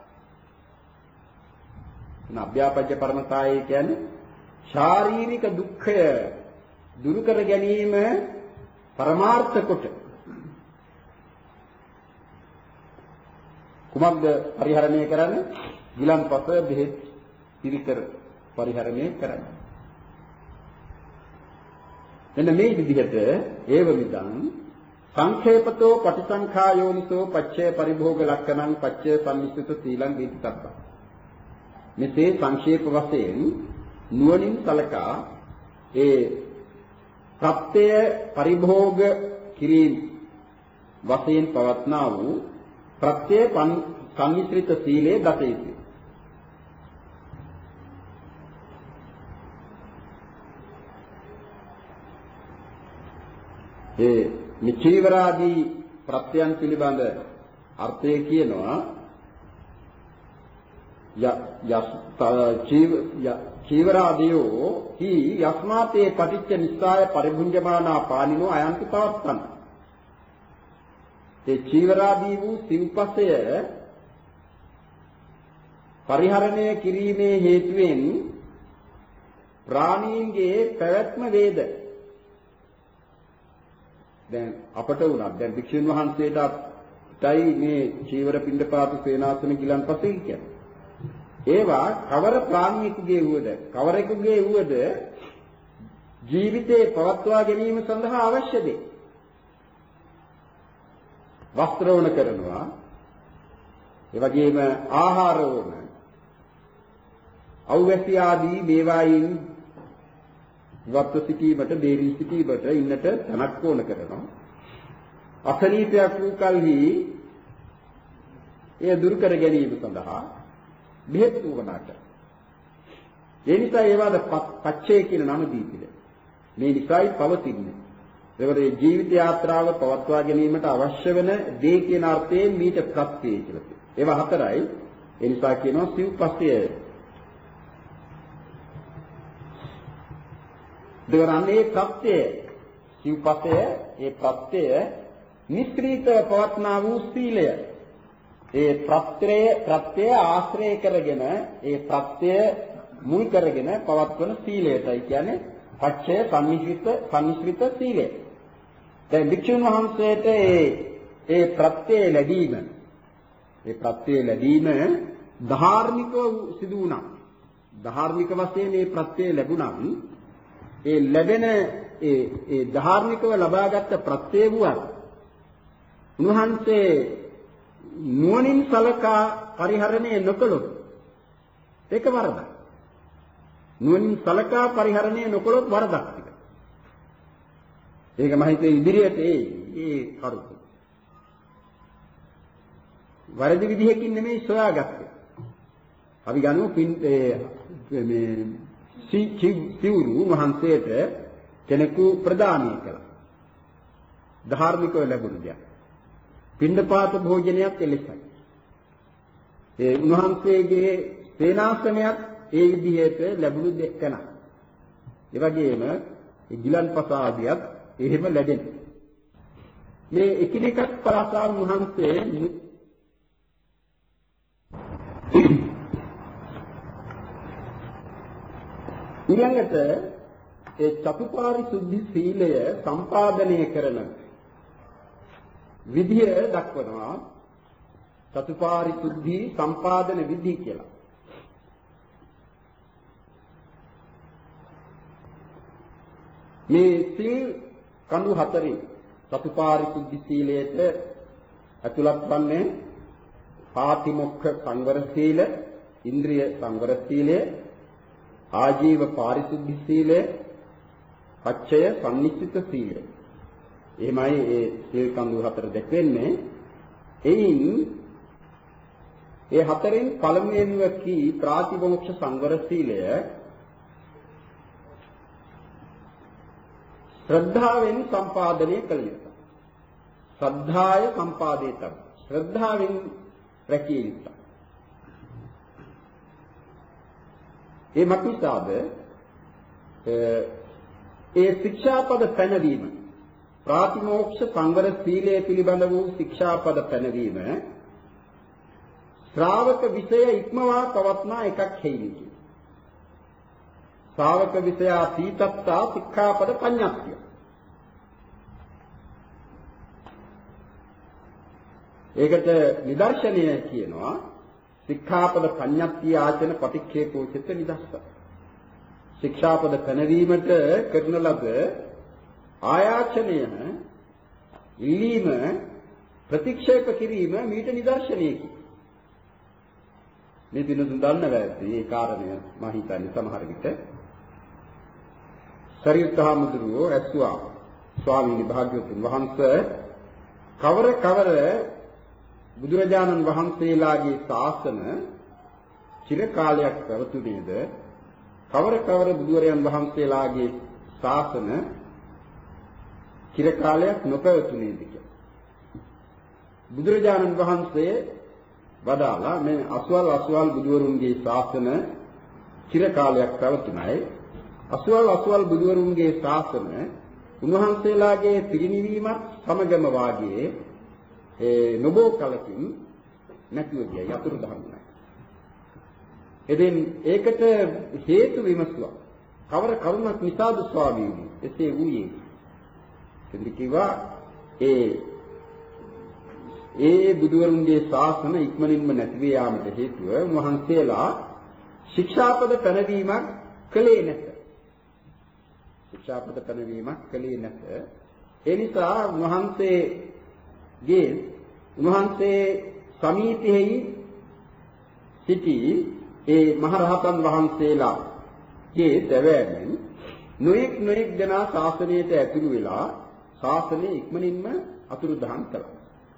අභ්‍යාපජ්ජ පරමතාය කියන්නේ ශාරීරික දුක්ඛය දුරු කර ගැනීම පරමාර්ථ කොට කුමක්ද පරිහරණය කරන්නේ? ගිලන්පස බෙහෙත් පිළිකර පරිහරණය කරන්නේ. එන්න මේ විදිහට ඒව විදං සංඛේපතෝ පටිසංඛා යෝනිසෝ පච්චය පරිභෝග ලක්ෂණං පච්චය සම්මිශ්‍රිත සීලං දීතිතබ්බ. මෙසේ සංක්ෂේප වශයෙන් නුවණින් සලකා ඒ ප්‍රත්‍ය පරිභෝග කිරීම වශයෙන් පවත්නා වූ ප්‍රත්‍ය සම්මිශ්‍රිත සීලයේ දත යුතුය. ඒ නිචීවරාදී ප්‍රත්‍යයන් පිළිබඳ අර්ථය කියනවා චීවරාදීෝ හි යස්මාතේ පටිච්ච නිස්සාය පරිභුඤ්ජමානා පානිනෝ අයන්ති පවත්තන. ඒ චීවරාදී වූ සිව්පසය පරිහරණය කිරීමේ හේතුවෙන් ප්‍රාණීන්ගේ පැවැත්ම වේද. දැන් අපට උනත් දැන් භික්ෂුන් වහන්සේටයි මේ චීවර පිණ්ඩපාත සේනාසන ගිලන්පසෙ කියන්නේ. ඒවා කවර ප්‍රාණියෙකුගේ වුවද කවරෙකුගේ වුවද ජීවිතේ පවත්වා ගැනීම සඳහා අවශ්‍ය දේ. වස්ත්‍රෝණ කරනවා, ඒ වගේම ආහාරෝණ, අවැසි ආදී මේවායින් වත්ව සිටීමට, බේරී සිටීමට ඉන්නට තනක් ඕන කරනවා. අසනීපයක් වූ කල්හි එය දුරු කර ගැනීම සඳහා බෙහෙත් වුණාට. ඒ නිසා ඒවාද පච්චය කියන නම දී තිබෙනවා. මේ නිසායි පවතින්නේ. ඒකට මේ ජීවිත යාත්‍රාව පවත්වා ගැනීමට අවශ්‍ය වෙන දේ කියන අර්ථයෙන් මීට ප්‍රත්‍යය කියලා කියනවා. ඒවා හතරයි. ඒ නිසා කියනවා සිව්පස්ය. දෙවරන්නේ ප්‍රත්‍යය. සිව්පස්ය ඒ ප්‍රත්‍යය නිස්ක්‍රීත පවත්නා වූ සීලය. ඒ ප්‍රත්‍යය ප්‍රත්‍යය ආශ්‍රය කරගෙන ඒ ප්‍රත්‍යය මුල් කරගෙන පවත්වන සීලයටයි කියන්නේ පච්චය සම්මිශ්‍රිත සම්මිශ්‍රිත සීලය. දැන් වික්ෂුන් වහන්සේට ඒ ඒ ප්‍රත්‍යය ලැබීම ඒ ප්‍රත්‍යය ලැබීම ධාර්මිකව සිදු වුණා. ධාර්මික වශයෙන් මේ ප්‍රත්‍යය ලැබුණා. ඒ ලැබෙන ඒ ඒ ධාර්මිකව ලබාගත් ප්‍රත්‍යය වුණා. උන්වහන්සේ නුවණින් සලකා පරිහරණය නොකළොත් ඒක වරදක්. නුවණින් සලකා පරිහරණය නොකළොත් වරදක් ටික. ඒක මම හිතේ ඉදිරියට ඒ ඒ කරුණ. වරදි විදිහකින් නෙමෙයි සොයාගත්තේ. අපි ගන්නු පින් මේ සිවුරු මහන්සියට කෙනෙකු ප්‍රදානය කළා. ධාර්මිකව ලැබුණ දෙයක්. පිණ්ඩපාත භෝජනයත් එලෙසයි. ඒ උන්වහන්සේගේ සේනාසනයත් ඒ විදිහට ලැබුණු දෙකන. ඒ වගේම ගිලන්පසාදියත් එහෙම ලැබෙන. මේ එකිනෙකක් පරසා උන්වහන්සේ ඊළඟට ඒ චතුපාරිශුද්ධි සීලය සම්පාදනය කරන විදිය දක්වනවා. චතුපාරිශුද්ධි සම්පාදන විධි කියලා. මේ සීල් කඳු හතරේ චතුපාරිශුද්ධි සීලයට ඇතුළත් වන්නේ පාතිමොක්ඛ සංවර සීල, ඉන්ද්‍රිය සංවර සීලය, ආජීව පාරිශුද්ධි සීලය, පච්චය සම්නිශ්චිත සීලය. එහෙමයි ඒ සීල් කඳු හතර දැක්වෙන්නේ. එයින් ඒ හතරෙන් පළමුවෙනිව කී ප්‍රාතිමෝක්ෂ සංවර සීලය ශ්‍රද්ධාවෙන් සම්පාදනය කළ යුතුයි. ශ්‍රද්ධාය සම්පාදේතම්. ශ්‍රද්ධාවෙන් රැකිය යුතුයි. ඒ මතිසාද ඒ ශික්ෂාපද පැනවීම ප්‍රාතිමෝක්ෂ සංවර සීලය පිළිබඳ වූ ශික්ෂාපද පැනවීම ශ්‍රාවක විෂය ඉක්මවා පවත්නා එකක් හේයිනි. ශ්‍රාවක විෂය තීතත්තා ශික්ෂාපද පඤ්ඤාත්තිය. ඒකට නිදර්ශනය කියනවා ශික්ෂාපද පඤ්ඤාත්තිය ආචන පටික්ඛේපෝචිත නිදස්ස. ශික්ෂාපද පැනවීමට කරන ලද ආයාචනය ඉල්ලීම ප්‍රතික්ෂේප කිරීම මීට නිදර්ශනයකි. මේ දිනුතුන් දන්නවා ඇති ඒ කාරණය මම හිතන්නේ සමහර විට සරියුත්හාමුදුරුවෝ ඇසුවා ස්වාමීන් භාග්‍යවතුන් වහන්සේ කවර කවර බුදුරජාණන් වහන්සේලාගේ ශාසන චිර කාලයක් පැවතුනේද කවර කවර බුදුරයන් වහන්සේලාගේ ශාසන චිර කාලයක් නොපැවතුනේද කියලා. බුදුරජාණන් වහන්සේ වදාලා මේ අසවල් අසවල් බුදුවරුන්ගේ ශාසන චිර කාලයක් පැවතුනයි. අසවල් අසවල් බුදුවරුන්ගේ ශාසන උන්වහන්සේලාගේ පිරිනිවීමත් සමගම වාගේ ඒ නොබෝ කලකින් නැතිව ගියා යතුරු දහන්නයි. එදින් ඒකට හේතු විමසුවා. කවර කරුණක් නිසාද ස්වාමීනි එසේ වූයේ? එදින් කිව්වා ඒ ඒ බුදුවරුන්ගේ ශාසන ඉක්මනින්ම නැති වේ යාමට හේතුව උන්වහන්සේලා ශික්ෂාපද පැනවීමක් කළේ නැත. ශික්ෂාපද පැනවීමක් කළේ නැත. ඒ නිසා උන්වහන්සේගේ උන්වහන්සේ සමීපෙහි සිටි ඒ මහරහතන් වහන්සේලාගේ දවෑමෙන් නොඑක් නොඑක් දෙනා ශාසනයට ඇතුළු වෙලා ශාසනය ඉක්මනින්ම අතුරුදහන් කළා.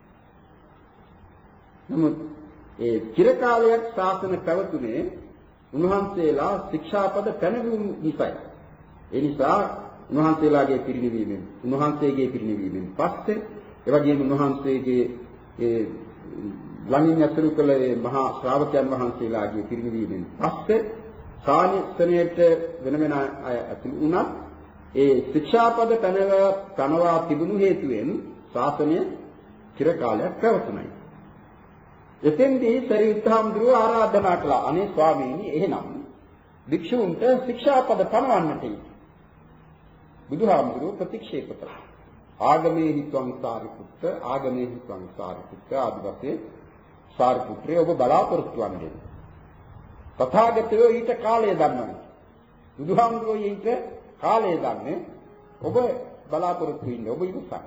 නමුත් ඒ චිර කාලයක් ශාසන පැවතුනේ උන්වහන්සේලා ශික්ෂාපද පැනවීම නිසායි. ඒ නිසා උන්වහන්සේලාගේ පිරිනිවීමෙන් උන්වහන්සේගේ පිරිනිවීමෙන් පස්සේ ඒ වගේම උන්වහන්සේගේ ඒ ළඟින් ඇතුළු කළ ඒ මහා ශ්‍රාවකයන් වහන්සේලාගේ පිරිනිවීමෙන් පස්සේ සානිසනයට වෙන වෙන අය ඇතුළු වුණා. ඒ ශික්ෂාපද පැනව පැනවා තිබුණු හේතුවෙන් ශාසනය චිර කාලයක් පැවතුණයි. එතෙන්දී සරියුත්හාමුදුරුවෝ ආරාධනා කළා. අනේ ස්වාමීනි එහෙනම් භික්ෂූන්ට ශික්ෂාපද පනවන්නට යි. බුදුහාමුදුරුවෝ ප්‍රතික්ෂේප කළා. ආගමේ හිත්වං සාරිපුත්ත ආගමේ හිත්වං සාරිපුත්ත ආදි වශයෙන් සාරිපුත්‍රය ඔබ බලාපොරොත්තු වන්නේ. තථාගතයෝ ඊට කාලය දන්නවා. බුදුහාමුදුරුවෝ ඊට කාලය දන්නේ ඔබ බලාපොරොත්තු වෙන්නේ ඔබ ඉවසන්න.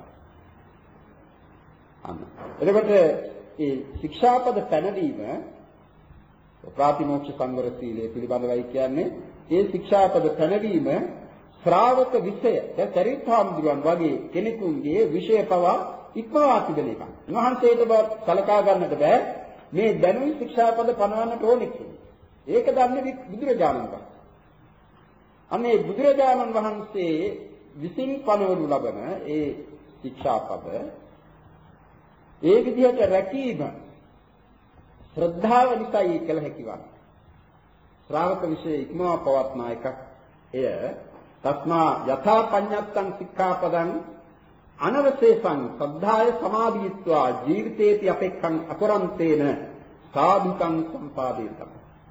අන්න. එතකොට ඒ ශික්ෂාපද පැනවීම ප්‍රාතිමෝක්ෂ සංවර සීලය පිළිබඳවයි කියන්නේ. ඒ ශික්ෂාපද පැනවීම ශ්‍රාවක විෂය දැන් සරියුත්හාමුදුරුවන් වගේ කෙනෙකුගේ විෂය පවා ඉක්මවා තිබෙන එක. උන්වහන්සේට සලකා ගන්නට බෑ මේ දැනුයි ශික්ෂාපද පනවන්නට ඕනේ කියලා. ඒක දන්නේ බුදුරජාණන් වහන්සේ. අනේ බුදුරජාණන් වහන්සේ විසින් පනවනු ලබන ඒ ශික්ෂාපද ඒ විදිහට රැකීම ශ්‍රද්ධාව නිසායි කළ හැකිවන්නේ. ශ්‍රාවක විශේෂ ඉක්මවා පවත්නා එකක්. එය තස්මා යථා පඤ්ඤත්තං සික්ඛාපදං අනවශේෂං සද්ධාය සමාධිත්වා ජීවිතේති අපෙක්ඛං අපරන්තේන සාධිකං සම්පාදේතං.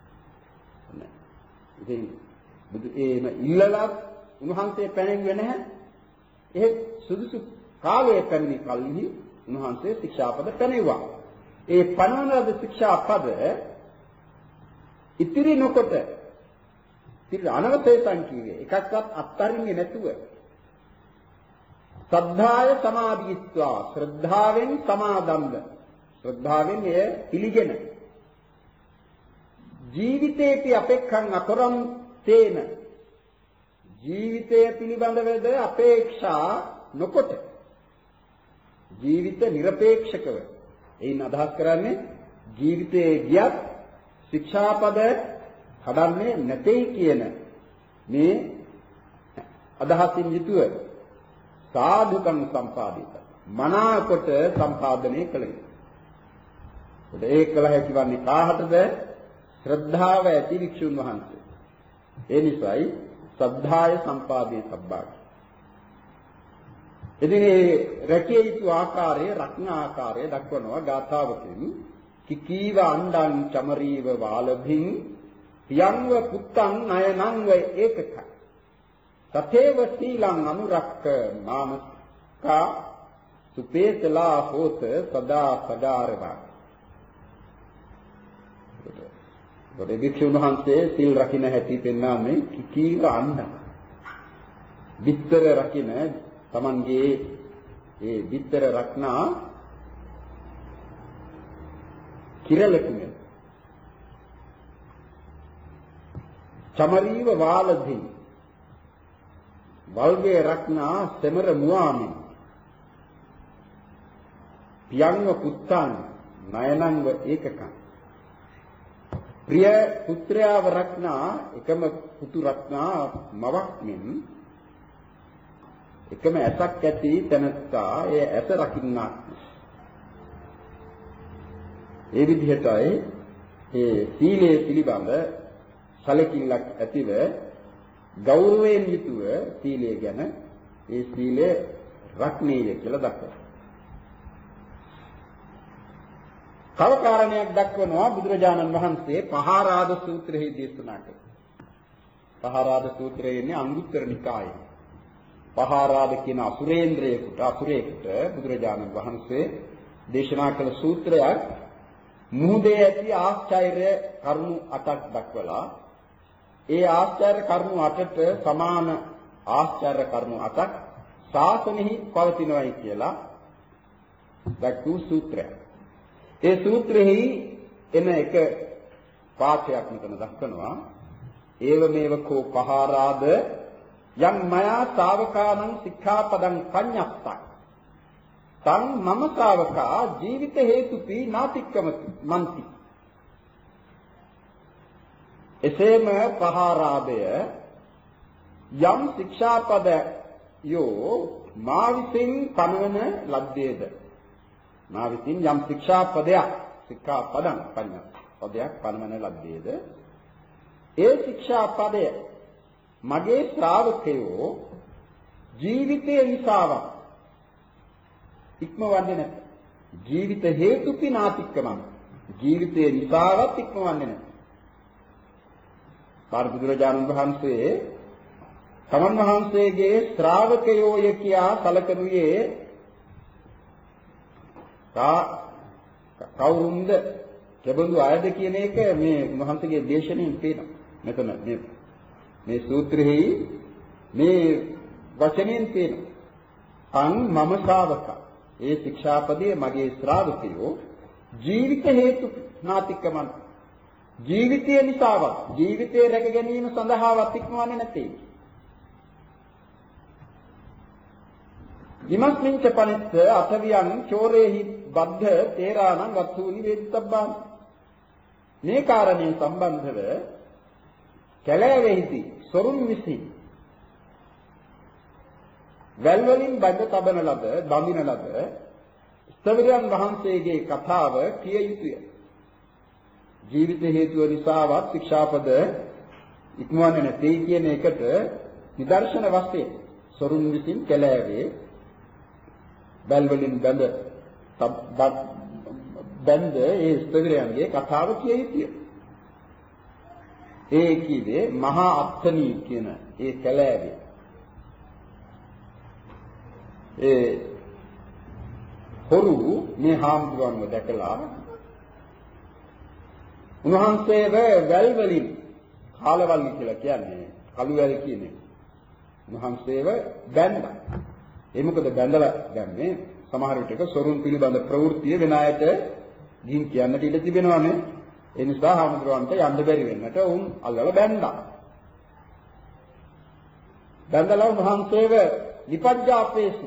ඉතින් බුදු ඒම ඉල්ලලා උන්වහන්සේ පැනෙන්නේ නැහැ. ඒ සුදුසු කාලයේ පැමිණි කල්හි උන්වහන්සේ ශික්ෂාපද පැනෙවුවා. ඒ පනවන ලද ශික්ෂාපද ඉතිරි නොකොට ඉතිරි අනවශේෂං කියේ එකක්වත් අත්තරින්නේ නැතුව සද්ධාය සමාධිත්වා ශ්‍රද්ධාවෙන් සමාදම්ද ශ්‍රද්ධාවෙන් එය පිළිගෙන ජීවිතේපි අපේක්ෂං අකරම් තේන ජීවිතය පිළිබඳවද අපේක්ෂා නොකොට ජීවිත নিরপেক্ষකව එයින් අදහස් කරන්නේ ජීවිතයේ ගියත් ශික්ෂාපද හදන්නේ නැtei කියන මේ අදහසින් යුතුව සාධුකම් සම්පාදිත මනාකොට සම්පාදනය කළ යුතුයි. ඒ කළ හැකි වන්නේ කාහටද? ශ්‍රද්ධාව ඇති වික්ෂුන් වහන්සේ. ඒ නිසායි සද්ධාය සම්පාදේ සබ්බා. එදින මේ රැකිය යුතු ආකාරය රක්න ආකාරය දක්වනවා ගාථාවකින්. කිකීව අණ්ඩං චමරීව වාලභින් පියංව පුත්තං නයනං වේ ඒකක තතේව සීලං අනුරක්ක නාමකා සුපේතලා හෝත සදා සදාරවා. ගොඩේ වික්ෂුන් වහන්සේ සීල් රකින්න හැටි පෙන්වන්නේ කිකීව අණ්ඩං. විතර රකින්න තමන්ගේ ඒ විතර රක්නා කිරලකුනේ චමරීව වාලධි වල්ගේ රක්නා සෙමර මුවාමි පියංව පුත්තං නයනංව ඒකකං ප්‍රිය පුත්‍රයාව රක්නා එකම පුතු රක්නා මවක් මෙන් එකම ඇසක් ඇති තැනත්තා ඒ ඇස රකින්නා. ඒ විදිහටයි ඒ සීලයේ පිළිබඳ සැලකිල්ලක් ඇතිව ගෞරවයෙන් යුතුව සීලය ගැන ඒ සීලය රක්නීය කියලා දක්වනවා. තව කාරණයක් දක්වනවා බුදුරජාණන් වහන්සේ පහාරාද සූත්‍රයේ දේශනා කළා. පහාරාද සූත්‍රයේ ඉන්නේ අංගුත්තර නිකායේ. පහාරාද කියන අසුරේන්ද්‍රයෙකුට අසුරේකට බුදුරජාණන් වහන්සේ දේශනා කළ සූත්‍රයක් මුහුදේ ඇති ආශ්චර්ය කරුණු අටක් දක්වලා ඒ ආශ්චර්ය කරුණු අටට සමාන ආශ්චර්ය කරුණු අටක් ශාසනෙහි පවතිනවායි කියලා දක්වූ සූත්‍රයක්. ඒ සූත්‍රෙහි එන එක පාඨයක් මෙතන දක්වනවා. ඒව මේව කෝ පහාරාද යම් මයා ශාවකානං සික්ඛාපදං පඤ්ඤත්තං තං මම ශාවකා ජීවිත හේතුපි නාතික්කමති මන්ති. එසේම පහාරාදය යම් ශික්ෂාපද යෝ මා විසින් පනවන ලද්දේද මා විසින් යම් ශික්ෂාපදයක් ශික්ෂාපදං පඤ්ඤත් පදයක් පනවන ලද්දේද ඒ ශික්ෂාපදය මගේ ශ්‍රාවකයෝ ජීවිතයේ නිසාවක් ඉක්මවන්නේ නැත. ජීවිත හේතුපි නාතික්කමං ජීවිතයේ නිසාවක් ඉක්මවන්නේ නැත. පාර්වතුරජාණන් වහන්සේ තමන් වහන්සේගේ ශ්‍රාවකයෝය කියා සැලකනුයේ කවුරුන්ද කෙබඳු අයද කියන එක මේ මහන්සේගේ දේශනෙන් පේනවා. මෙතන මේ මේ සූත්‍රෙහි මේ වචනෙන් පේනවා. අං මම ශ්‍රාවකා ඒ ශික්ෂාපදයේ මගේ ශ්‍රාවකයෝ ජීවිත හේතු නාතිකමන් ජීවිතය නිසාවත් ජීවිතය රැක ගැනීම සඳහාවත් ඉක්මවන්නේ නැtei. විමස්මින්ච පනිත්ත අතවියන් චෝරේහි බද්ධ තේරාණං වත්තුනි වේදිතබ්බාන. මේ කාරණේ සම්බන්ධව කැලෑවෙහිදී සොරුන් විසින් වැල් වලින් බඳ තබන ලද බඳින ලද ස්තවිරයන් වහන්සේගේ කතාව කිය යුතුය. ජීවිත හේතුව නිසාවත් ශික්ෂාපද ඉක්මවන්නේ නැtei කියන එකට නිදර්ශන වශයෙන් සොරුන් විසින් කැලෑවේ බැල් වලින් බැඳ බැඳ ඒ ස්තවිරයන්ගේ කතාව කිය යුතුය. ඒ කීවේ මහා අත්තනී කියන ඒ කැලෑවේ ඒ හොරු මේ හාමුදුරුවන්ව දැකලා උන්වහන්සේව වැල් වලින් කාලවල්ලි කියලා කියන්නේ කළු වැල් කියන්නේ උන්වහන්සේව බැඳලා. ඒ මොකද බැඳලා දැන්නේ සමහර විටක සොරුන් පිළිබඳ ප්‍රවෘත්තිය වෙන අයට ගින් කියන්නට ඉඩ තිබෙනවානේ. ඒ නිසා හාමුදුරුවන්ට යන්න බැරි වෙන්නට උන් අල්ලලා බැඳලා. බැඳලා උන්වහන්සේව විපජ්ජාපේසු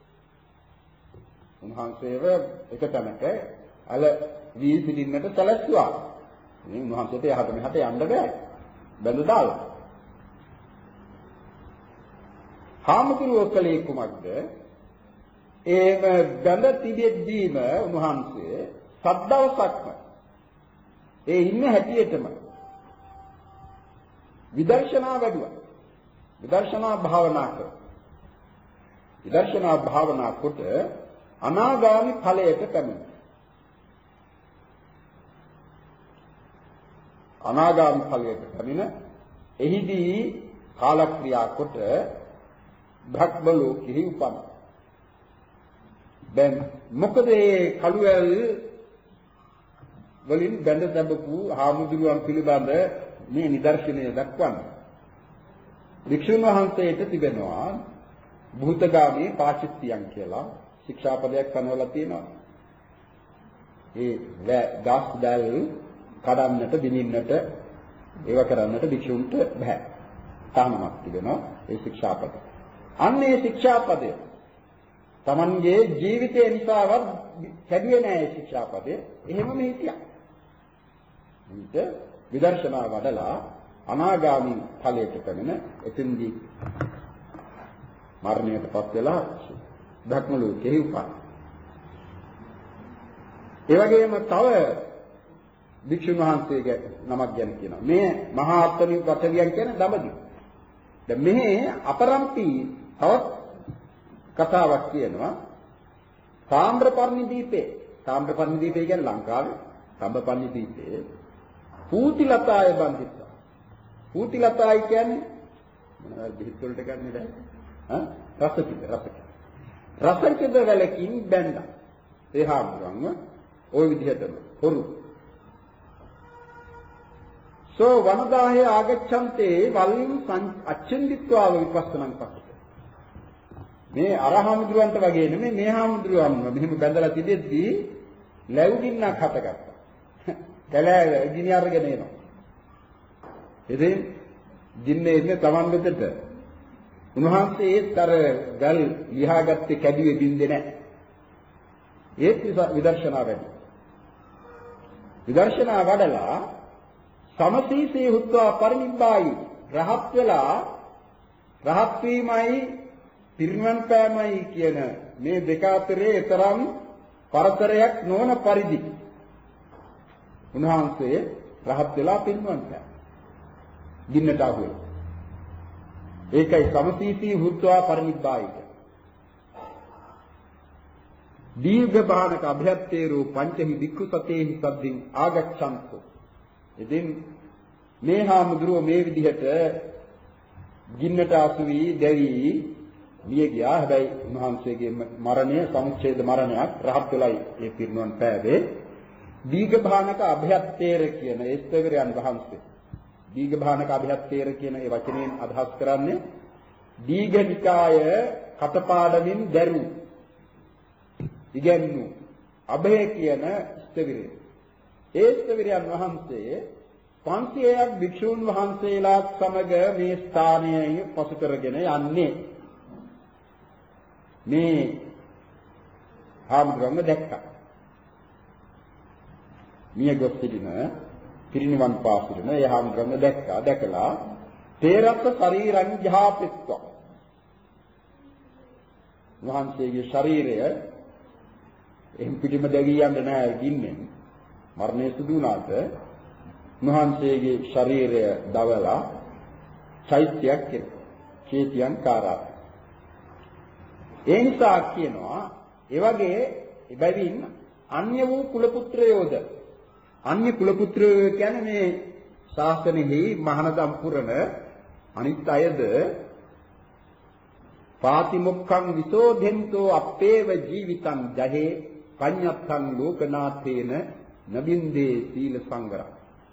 උන්වහන්සේව එක තැනක අල වී සිටින්නට සැලැස්සුවා. ඉතින් උන්වහන්සේට යහත මෙහාට යන්න බෑ. බැඳ දාලා. හාමුදුරුවෝ කලේ කුමක්ද? ඒව බැඳ තිබෙද්දීම උන්වහන්සේ සද්දවසක්ම ඒ ඉන්න හැටියටම විදර්ශනා වැඩුවා. විදර්ශනා භාවනා කළා. විදර්ශනා භාවනා කොට අනාගාමි ඵලයට පැමිණි. අනාගාමි ඵලයට පැමිණ එහිදී කාලක්‍රියා කොට භක්ම ලෝකෙහි උපන්. දැන් මොකද මේ කළුවැල් වලින් බැඳ තබපු හාමුදුරුවන් පිළිබඳ මේ නිදර්ශනය දක්වන්නේ? වික්ෂුන් වහන්සේට තිබෙනවා භූතගාමී පාචිත්‍යයන් කියලා ශික්ෂාපදයක් පනවලා තියෙනවා. ඒ දාස් දැල් කඩන්නට, බිනින්නට, ඒව කරන්නට භික්ෂුන්ට බෑ. තහනමක් තිබෙනවා ඒ ශික්ෂාපද. අන්න ඒ ශික්ෂාපදය Tamanගේ ජීවිතය නිසාවත් කැඩුවේ නෑ ඒ ශික්ෂාපදය. එහෙමම හිටියා. ඊට විදර්ශනා වඩලා අනාගාමී ඵලයට පැමිණ එතෙන්දී මරණයටපත් වෙලා ධර්ම ලෝකෙහි උපන්. ඒ වගේම තව භික්ෂුන් වහන්සේගේ නමක් ගැන කියනවා. මේ මහා අත්තනි වතවියන් කියන දඹදිව. දැන් මෙහි අපරම්පි තවත් කතාවක් කියනවා. තාම්‍රපර්ණි දීපේ. තාම්‍රපර්ණි දීපේ කියන්නේ ලංකාවේ තාම්‍රපර්ණි දීපේ පූතිලතාය බන්දිත්තා. පූතිලතායි කියන්නේ මොනවද බිහිත් වලට ගන්නේ දැන්? හා රසකිත රසකිත. රසකිත වලකින් බැඳලා. ඒ හාමුදුරන්ව ওই විදිහටම හොරු. සෝ වනදාහේ ආගච්ඡන්තේ වල්ලින් අච්චන්දිත්වාව විපස්සනං පස්සේ. මේ අරහාමුදුරන්ට වගේ නෙමෙයි මේ හාමුදුරුවන්ව මෙහෙම බැඳලා තිබෙද්දී ලැබුගින්නක් හටගත්තා. කැලෑ ගිනි අරගෙන එනවා. ඉතින් ජින්නේ ඉන්නේ Taman වෙතට. උන්වහන්සේ ඒත් අර ගල් ලියාගත්තේ කැඩුවේ බින්දේ නැහැ. ඒත් විදර්ශනා වැඩි. විදර්ශනා වඩලා සමසීසේ හුත්වා පරිනිබ්බායි රහත් වෙලා රහත් වීමයි පිරිනිවන් පෑමයි කියන මේ දෙක අතරේ තරම් පරතරයක් නොවන පරිදි උන්වහන්සේ රහත් වෙලා පිරිනිවන් පෑවා. ගින්නට අහුවෙලා. ඒකයි සමසීසී හුත්වා පරිනිබ්බායි. දීර්ඝ බාහනක අභ්‍යත්තේරෝ පංචහි වික්ඛු සතේහි සද්දින් ආගච්ඡන්තෝ. ඉතින් මේ හාමුදුරුවෝ මේ විදිහට ගින්නට අසු වී දැවි මිය ගියා. හැබැයි උන්වහන්සේගේ මරණය සමුච්ඡේද මරණයක් රහත් වෙලයි ඒ පිරිනුවන් පෑවේ. දීඝ භානක අභ්‍යත්තේර කියන ඒ ස්තවරයන් වහන්සේ. දීඝ භානක අභ්‍යත්තේර කියන ඒ වචනයෙන් අදහස් කරන්නේ දීඝ නිකාය කටපාඩමින් දැරු ඉගැන්වූ අභය කියන ස්තවිරය. ඒ ස්තවිරයන් වහන්සේ පන්සියයක් භික්ෂූන් වහන්සේලා සමග මේ ස්ථානයේ පසු කරගෙන යන්නේ. මේ හාමුදුරුවන්ව දැක්කා. මිය ගොස් සිටින පිරිනිවන් පා සිටින ඒ හාමුදුරුවන්ව දැක්කා. දැකලා තේරත් ශරීරං ජාපිත්වා. වහන්සේගේ ශරීරය එහෙන් පිටිම දැවී යන්න නෑ ගින්නෙන්. මරණය සිදු වුණාට උන්වහන්සේගේ ශරීරය දවලා චෛත්‍යයක් කෙරේ. චේතියන් කාරා. ඒ නිසා කියනවා ඒ වගේ එබැවින් අන්‍ය වූ කුල පුත්‍රයෝද අන්‍ය කුල පුත්‍රයෝ කියන්නේ මේ ශාසනයෙහි මහානදම් පුරන අනිත් අයද පාතිමුක්ඛං විසෝධෙන්තෝ අපේව ජීවිතං ජහේ පඤ්ඤත්තං ලෝකනාථේන නබින්දේ සීල සංවර.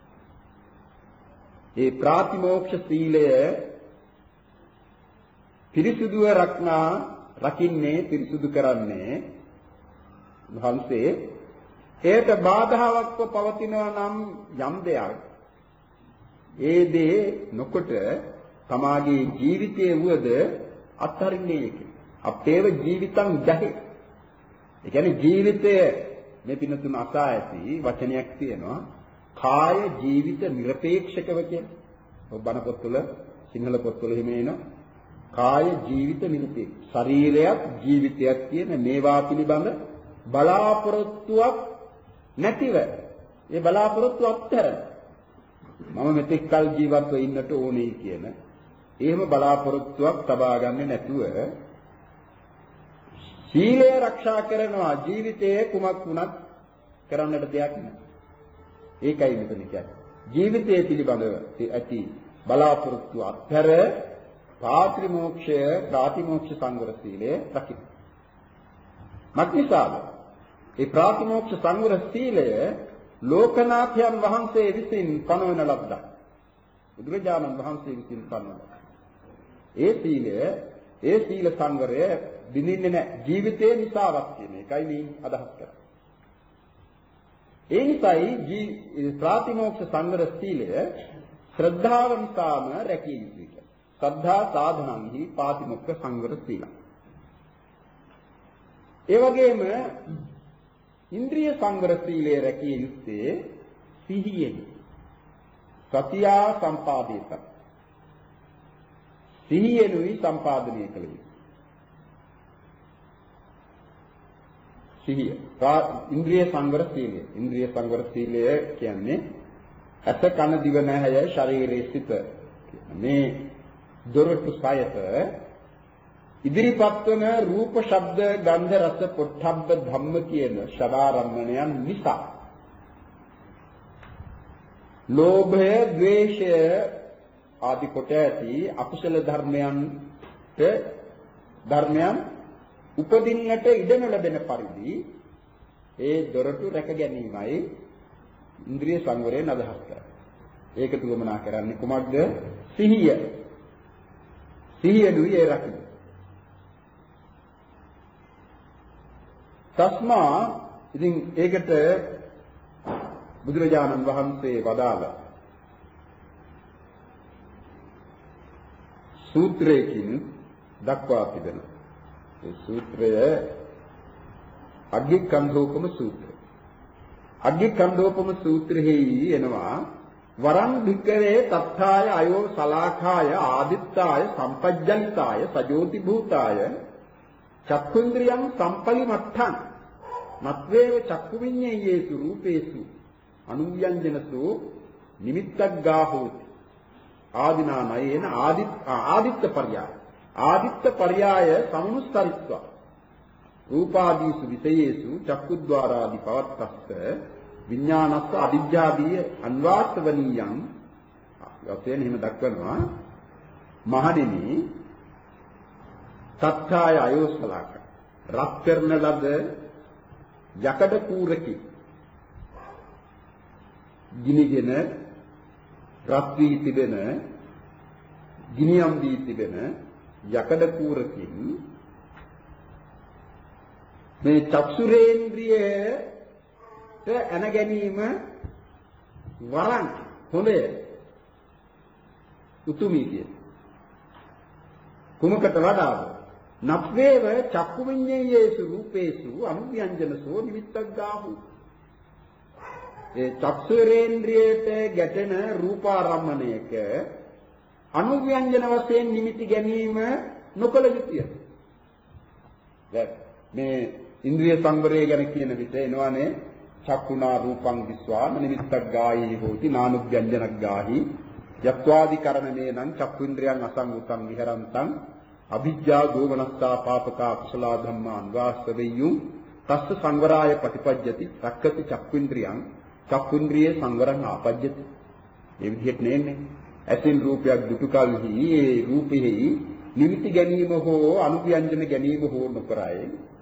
ඒ ප්‍රාතිමෝක්ෂ සීලය පිරිසුදුව රක්නා රකින්නේ පිරිසුදු කරන්නේ වහන්සේ ඒට බාධාවක්ව පවතිනවා නම් යම් දෙයක් ඒ දේ නොකොට තමාගේ ජීවිතයේ වුවද අත්හරින්නේ ඒක. අපේව ජීවිතං ජහේ. ඒ කියන්නේ ජීවිතය මේ පිනතුන අසා ඇති වචනයක් තියෙනවා. කාය ජීවිත নিরপেক্ষකව කියන්නේ. ඔබ බණ පොත්වල සිංහල පොත්වල එහෙම එනවා. කාය ජීවිත নিরপেক্ষ. ශරීරයක් ජීවිතයක් කියන මේවා පිළිබඳ බලාපොරොත්තුවක් නැතිව ඒ බලාපොරොත්තු අත්හැරන මම මෙතෙක් කල් ජීවත්ව ඉන්නට ඕනේ කියන එහෙම බලාපොරොත්තුවක් තබා ගන්නේ නැතුව සීලය ආරක්ෂා කරනවා ජීවිතයේ කුමක් වුණත් කරන්නට දෙයක් නැහැ. ඒකයි මෙතන කියන්නේ. ජීවිතයේ පිළිබඳව ඇති බලාපොරොත්තු අත්හැර පාත්‍රිමෝක්ෂය ප්‍රාතිමෝක්ෂ සංවර සීලය රකින්න. මක්නිසාද? ඒ ප්‍රාතිමෝක්ෂ සංවර සීලය ලෝකනාථයන් වහන්සේ විසින් පනවන ලද්දා. බුදුරජාණන් වහන්සේ විසින් පනවන. ඒ සීලය, ඒ සීල සංවරය දිනින්නේ නැහැ. ජීවිතේ නිසාවක් කියන එකයි මේ අදහස් කරන්නේ. ඒ නිසායි ප්‍රාතිමෝක්ෂ සංවර සීලය ශ්‍රද්ධාව නිසාම රැකිය යුතුයි. ශ්‍රද්ධා සාධනන්හි පාතිමොක්ඛ සංවර සීල. ඒ වගේම ඉන්ද්‍රිය සංවර සීලය රැකිය යුත්තේ සිහියෙන්. සතියා සම්පාදිත. සිහියෙනුයි සම්පාදනය කළ යුතුයි. සිහිය. ඉන්ද්‍රිය සංවර සීලය. ඉන්ද්‍රිය සංවර සීලය කියන්නේ ඇස කන දිව නැහැය ශරීරයේ සිත. මේ දොරටු සයත ඉදිරිපත් වන රූප ශබ්ද ගන්ධ රස පොට්ටබ්බ ධම්ම කියන ෂඩාරම්මණයන් නිසා ලෝභය ද්වේෂය ආදී කොට ඇති අකුසල ධර්මයන්ට ධර්මයන් උපදින්නට ඉඩ නොලැබෙන පරිදි ඒ දොරටු රැක ගැනීමයි ඉන්ද්‍රිය සංවරයෙන් අදහස් කරන්නේ. ඒක තුලමනා කරන්නේ කුමක්ද? සිහිය. සිහියනුයි ඒ රකින්න. තස්මා ඉතින් ඒකට බුදුරජාණන් වහන්සේ වදාළ සූත්‍රයකින් දක්වා තිබෙනවා. ඒ සූත්‍රය අග්ගිකන්ධෝපම සූත්‍රය. අග්ගිකන්ධෝපම සූත්‍රෙහි එනවා වරං භික්කවේ තත්ථාය අයෝ සලාඛාය ආදිත්තාය සම්පජ්ජන්තාය සජෝති භූතාය චක්ඛුන්ද්‍රියං සම්පලිමත්තං නත්වේව චක්ඛු විඤ්ඤේයේසු රූපේසු අනුව්‍යංජනසු නිමිත්තක් ගාහෝති ආදිනා නයේන ආදිත් ආදිත්ත පර්යාය ආදිත්ත පර්යාය සම්මුස්සරිත්ව රූපාදීසු විතයේසු චක්කුද්්වාරාදි පවත්තස්ස විඥානස්ස අවිජ්ජාදී අන්වාස්තවනියං යතෙන් හිම දක්වනවා මහණෙනි තත්ථාය අයෝස්කලක රත් කරන ලද යකඩ කූරකි ගිනිගෙන රත් වී තිබෙන ගිනියම් වී තිබෙන යකඩ කූරකින් මේ චක්සුරේන්ද්‍රියට ඇන ගැනීම වරන් හොඳය උතුමී කිය. කුමකට වඩාද? නප්වේව චක්කු විඤ්ඤේයේසු රූපේසු අනුව්‍යංජනසෝ නිමිත්තක් ගාහු. ඒ චක්සුරේන්ද්‍රියට ගැටෙන රූපාරම්මණයක අනුව්‍යංජන වශයෙන් නිමිති ගැනීම නොකළ යුතුය. දැන් මේ ඉන්ද්‍රිය සංවරය ගැන කියන විට එනවානේ චක්කුණා රූපං දිස්වා නිමිත්තක් ගායී හෝති නානුභ්‍යංජනක් ගාහි යත්වාදි කරණමේ නම් චක්කුන්ද්‍රයන් අසංගතං විහරන්තං අවිජ්ජා දෝමනස්සා පාපකා කුසල ධම්මා අන්වාස්සවෙය්‍යුම් තස්ස සංවරාය ප්‍රතිපජ්ජති රක්කති චක්කුන්ද්‍රයන් චක්කුන්ද්‍රියේ සංවරං ආපජ්ජති. මේ විදිහට නෙන්නේ. ඇසින් රූපයක් දුටු කලෙහි ඒ රූපෙහි නිමිති ගැනීම හෝ අනුභ්‍යංජන ගැනීම හෝ නොකරයි.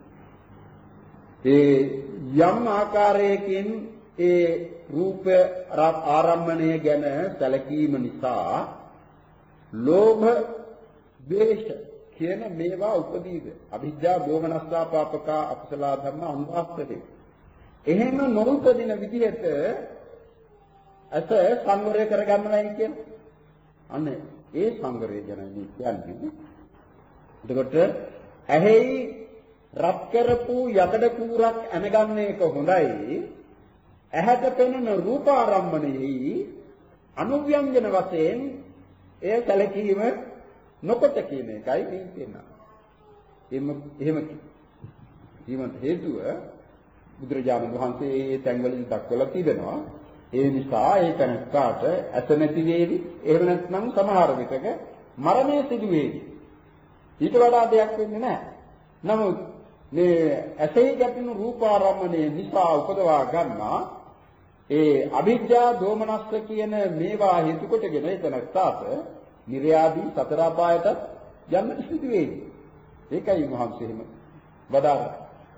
ඒ යම් ආකාරයකින් ඒ රූප ආරම්මණය ගැන සැලකීම නිසා ලෝභ ද්වේෂ කියන මේවා උපදීද අවිජ්ජා දෝමනස්සා පාපකා අකුසල ධර්ම අනුවාස්තේ. එහෙම නොඋපදින විදිහට අස සංවරය කරගන්නවයි කියන්නේ. අන්න ඒ සංවරය ගැන කියන්නේ. එතකොට ඇහෙයි රත් කරපු යකඩ කූරක් ඇනගන්න එක හොඳයි. ඇහැට පෙනෙන රූපාරම්මණයෙහි අනුව්‍යංජන වශයෙන් එය සැලකීම නොකොට කියන එකයි මේ කියනවා. එහෙම එහෙම කීමට හේතුව බුදුරජාණන් වහන්සේ ඒ තැන්වලින් දක්වලා තිබෙනවා. ඒ නිසා ඒ තැනකට ඇස නැති වේවි. එහෙම නැත්නම් සමහර විටක මරණය සිදු වේවි. ඊට වඩා දෙයක් වෙන්නේ නැහැ. නමුත් මේ ඇසෙහි ගැටෙන රූපාරම්මණය නිසා උපදවා ගන්නා ඒ අවිජ්ජා දෝමනස්ස කියන මේවා හේතු කොටගෙන එතනට නිර්යාදී සතර අපායට යන්න සිදු වෙයි. ඒකයි මහන්සියම වදාරා.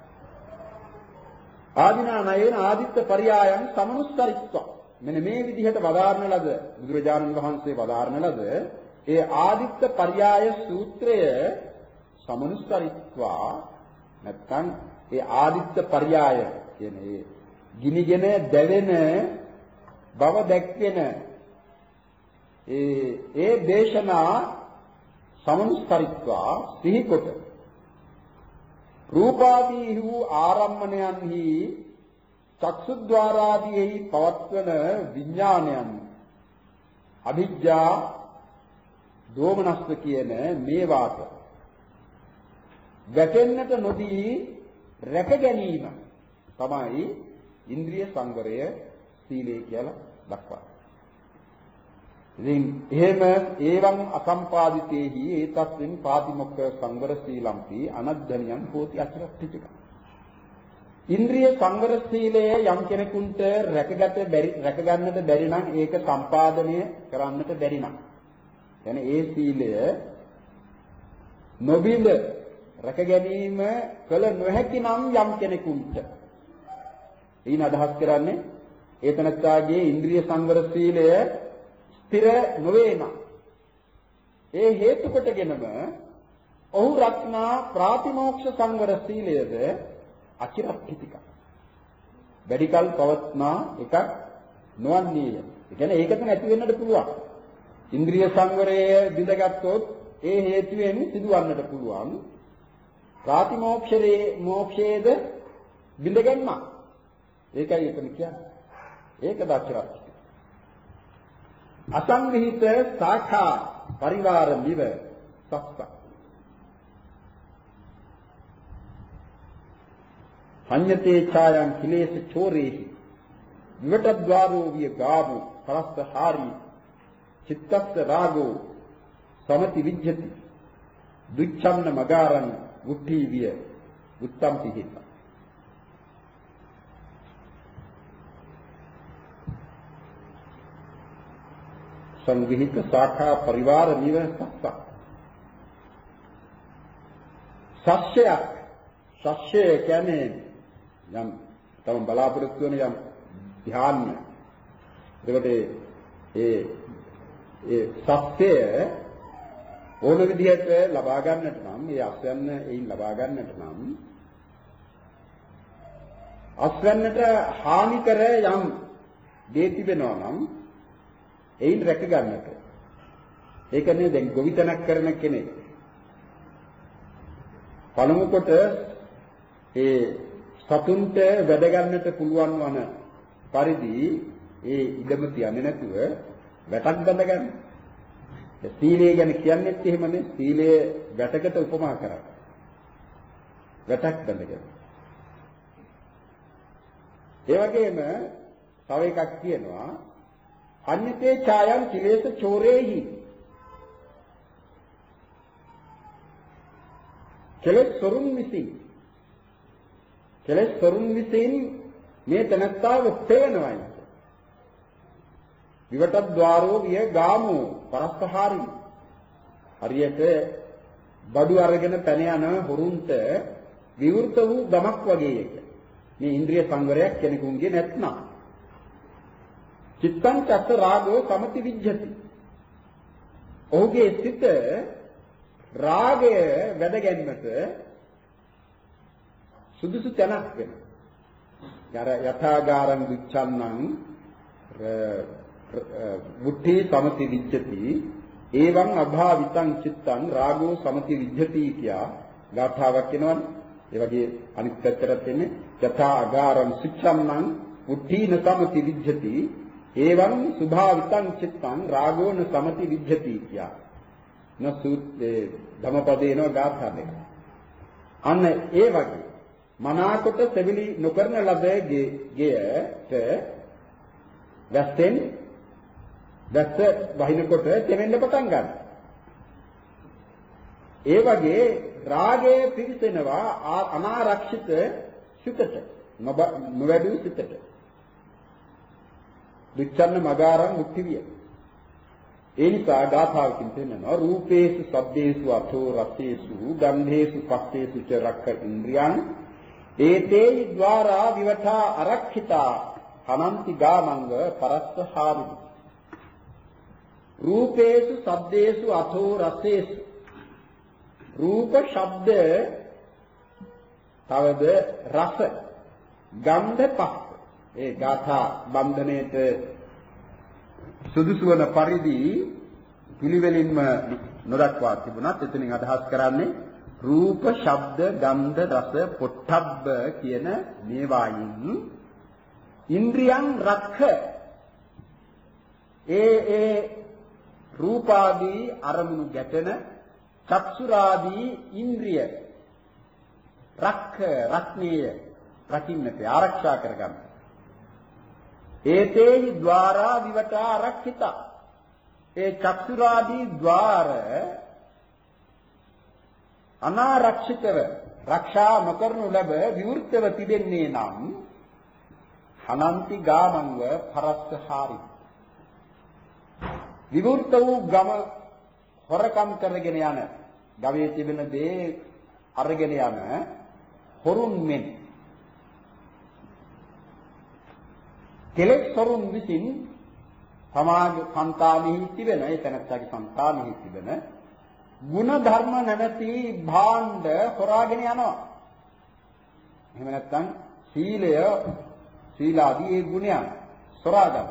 ආදිනානයන ආදිත්ත පරියායන් සමනුස්සරිත්ව. මෙන්න මේ විදිහට වදාරන ලද බුදුරජාණන් වහන්සේ වදාරන ලද ඒ ආදිත්ත පරියාය සූත්‍රය සමනුස්සරිත්වා නැත්නම් ඒ ආදිත්ත පරියාය කියන ඒ ගිනිගෙන දැවෙන බව දැක්වෙන ඒ ඒ දේශනා සමනුස්සරිත්වා සිහිකොට රූපාදී වූ ආරම්මණයන්හි චක්සුද්්වාරාදීෙහි පවත්වන විඥානයන් අවිජ්ජා දෝමනස්ස කියන මේවාට ගැටෙන්නට නොදී රැක ගැනීම තමයි ඉන්ද්‍රිය සංවරය සීලය කියලා දක්වන්නේ. ඉතින් එහෙම ඒවං අසම්පාදිතේහි ඒතස්මින් පාතිමොක්ඛ සංවර සීලම්පි අනද්ධනියං හෝති අචරත්තික. ඉන්ද්‍රිය සංවර සීලය යම් කෙනෙකුට රැකගත බැරි රැක ගන්නට බැරි නම් ඒක සම්පාදනය කරන්නට බැරි නම් يعني ඒ සීලය නොබිඳ රැක ගැනීම කළ නොහැකි නම් යම් කෙනෙකුට ඊන අදහස් කරන්නේ ඒ තනත්තාගේ ඉන්ද්‍රිය සංවර සීලය ස්ථිර නොවේ නම් ඒ හේතු කොටගෙනම ඔහු රත්නා ප්‍රාතිමෝක්ෂ සංවර සීලයද අචිරත්ථිතික වැඩිකල් පවත්නා එකක් නොවන්නේය. ඒ කියන්නේ ඒකත් නැති වෙන්නට පුළුවන්. ඉන්ද්‍රිය සංවරය බිඳගත්තොත් ඒ හේතුවෙන් සිදුවන්නට පුළුවන්. ප්‍රාතිමෝක්ෂයේ මෝක්ෂයේද බිඳගන්නා. ඒකයි එතන කියන්නේ. ඒක දක්ෂරත්. අසංවිහිත සාඛා පරිවාර නිව සස්ස. පඤ්ඤතේ ඡායං කිලේශ චෝරේහි විවටද්වාරෝ විය ගාවෝ පරස්සහාරී චිත්තස්ස රාගෝ සමති විජ්ජති දුච්ඡම්න මගාරං උට්ටි විය උත්තම් පිහිත. සංවිහිත සාඛා පරිවාර නිවසස්ස. සස්‍යයක් සස්‍ය කියන්නේ යම් තම බලාපොරොත්තු වෙන යම් ධ්‍යාන. එතකොට ඒ ඒ සත්‍යය ඕන විදිහට ලබා ගන්නට නම් ඒ අස්වැන්න එයින් ලබා ගන්නට නම් අස්වැන්නට හානි කර යම් දේ තිබෙනවා නම් එයින් රැක ගන්නට. ඒකනේ දැන් ගොවිතැනක් කරන කෙනෙක් පළමු කොට ඒ සතුන්ට වැඩ ගන්නට පුළුවන් වන පරිදි ඒ ඉඩම තියන්නේ නැතුව වැටක් බඳ ගන්න. ඒ සීලය ගැන කියන්නේත් එහෙමනේ. සීලය වැටකට උපමා කරා. වැටක් බඳ ගන්න. ඒ වගේම තව එකක් කියනවා අඤ්ඤතේ ඡායං කිලේශ චෝරේහි. කෙලෙස් සොරුන් විසින් කෙලෙස් සොරුන් විසින් මේ තනත්තාව පේනවයි. විවටත් ద్వාරෝ විය ගාමෝ පරස්පහාරි. හරියට බඩු අරගෙන පැන යන හොරුන්ට විවෘත වූ ගමක් වගේ එක. මේ ඉන්ද්‍රිය සංවරයක් කෙනෙකුගේ නැත්නම් චිත්තං චත්ත රාගෝ සමති විජ්ජති. ඔහුගේ සිත රාගය වැඩ ගැනීමට සුදුසු තැනක් වෙනවා. යර යථාගාරං විච්ඡන්නං මුට්ටි සමති විජ්ජති එවං අභාවිතං චිත්තං රාගෝ සමති විජ්ජති කියා ගාථාවක් එනවනේ. ඒ වගේ අනිත් පැත්තට එන්නේ යථාගාරං සිච්ඡන්නං මුට්ටි සමති විජ්ජති එවං සුභාවිතං චිත්තං රාගෝ න සමති විජ්ජති කියා. නසුත් ධම්මපදේන ගාථා දෙක. අන්න ඒ වගේ මනාකොට සෙවිලි නොකරන ලද ගෙයට වැස්සෙන් වැස්ස වහිනකොට තෙමෙන්න පටන් ගන්නවා. ඒ වගේ රාගය පිරිසෙනවා අනාරක්ෂිත සිතට නොවැඩු සිතට. විච්ඡන්න මගාරං මුක්තිවිය. ඒ නිසා ගාථාවකින් පෙන්නනවා රූපේසු සබ්බේසු අතෝ රසේසු ගන්ධේසු පස්සේසු ච රක්ඛ ඉන්ද්‍රියං ඒතේ ద్వාරා විවඨා අරක්ඛිතා අනන්ති ගාමංග පරස්සහාමි. රූපේසු සබ්දේසු අතෝ රසේසු රූප ශබ්ද තවද රස ගන්ධ පස්ස. ඒ ගාථා බන්ධනයේට සුදුසු වන පරිදි පිළිවෙලින්ම නොදක්වා තිබුණත් එතනින් අදහස් කරන්නේ රූප ශබ්ද ගන්ධ රස පොට්ටබ්බ කියන මේවායින් ඉන්ද්‍රියං රක්ඛ ඒ ඒ රූපාදී අරමුණු ගැටෙන චක්සුරාදී ඉන්ද්‍රිය රක්ඛ රත්නීය රකින්නට ආරක්ෂා කරගන්න. ඒතේහි ద్వාරා විවටා ආරක්ෂිතා. ඒ චක්සුරාදී ద్వාර අනාරක්ෂිතව රක්ෂා නොකරනු ලැබ විවෘතව තිබෙන්නේ නම් අනන්ති ගාමංව පරස්සහාරි. විවෘත වූ ගම හොරකම් කරගෙන යන ගමේ තිබෙන දේ අරගෙන යන හොරුන් මෙන් කෙලෙස් හොරුන් විසින් සමාජ සංතානෙහි තිබෙන ඒ තැනැත්තාගේ සංතානෙහි තිබෙන ගුණ ධර්ම නැමැති භාණ්ඩ හොරාගෙන යනවා. එහෙම නැත්නම් සීලය සීලාදී ඒ ගුණයන් සොරා ගන්න.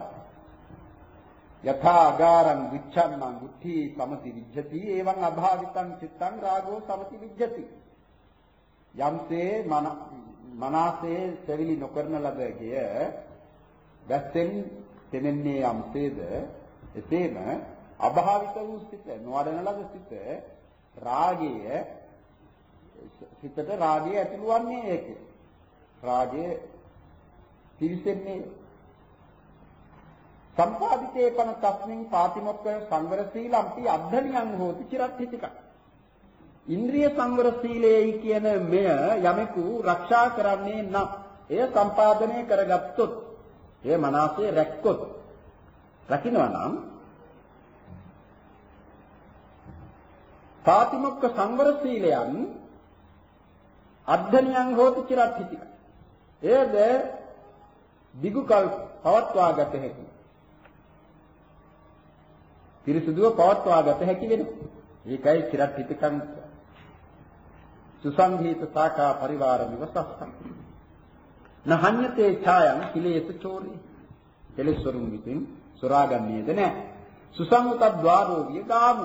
යථාගාරං විච්ඡන්නං මුට්ටි සමති විජ්ජති එවං අභාවිතං චිත්තං රාගෝ සමති විජ්ජති. යම්සේ මනසේ සෙවිලි නොකරන ලද ගෙය දැස්සෙන් තෙමෙන්නේ යම්සේද එසේම අභාවිත වූ සිත නොවඩන ලද සිත රාගය සිතට රාගය ඇතුළු වන්නේ ඒක. රාගය පිරිසෙන්නේ සම්පාදිතේ පන තස්මින් පාතිමොක්ක සංවර සීලම්පි අද්ධනියං හෝති චිරත්ථිතික. ඉන්ද්‍රිය සංවර සීලයයි කියන මෙය යමෙකු රක්ෂා කරන්නේ නම් එය සම්පාදනය කරගත්තොත් එය මනසේ රැක්කොත් රකින්නවා නම් පාතිමොක්ක සංවර සීලයන් අද්ධනියං හෝති චිරත්ථිතික. එයද දිගුකල් පවත්වා ගත හැකි. පිරිසුදුව පවත්වා ගත හැකි වෙනවා. ඒකයි චිරත්ථිතිකං සුසංහිත සාඛා පරිවාර විවසස්සං. නහඤ්ඤතේ ඡායං කිලේස චෝරේ. කෙලෙස්වරුන් විසින් සොරාගන්නේද නැහැ. සුසංගත ద్వාරෝ විය ගාමු.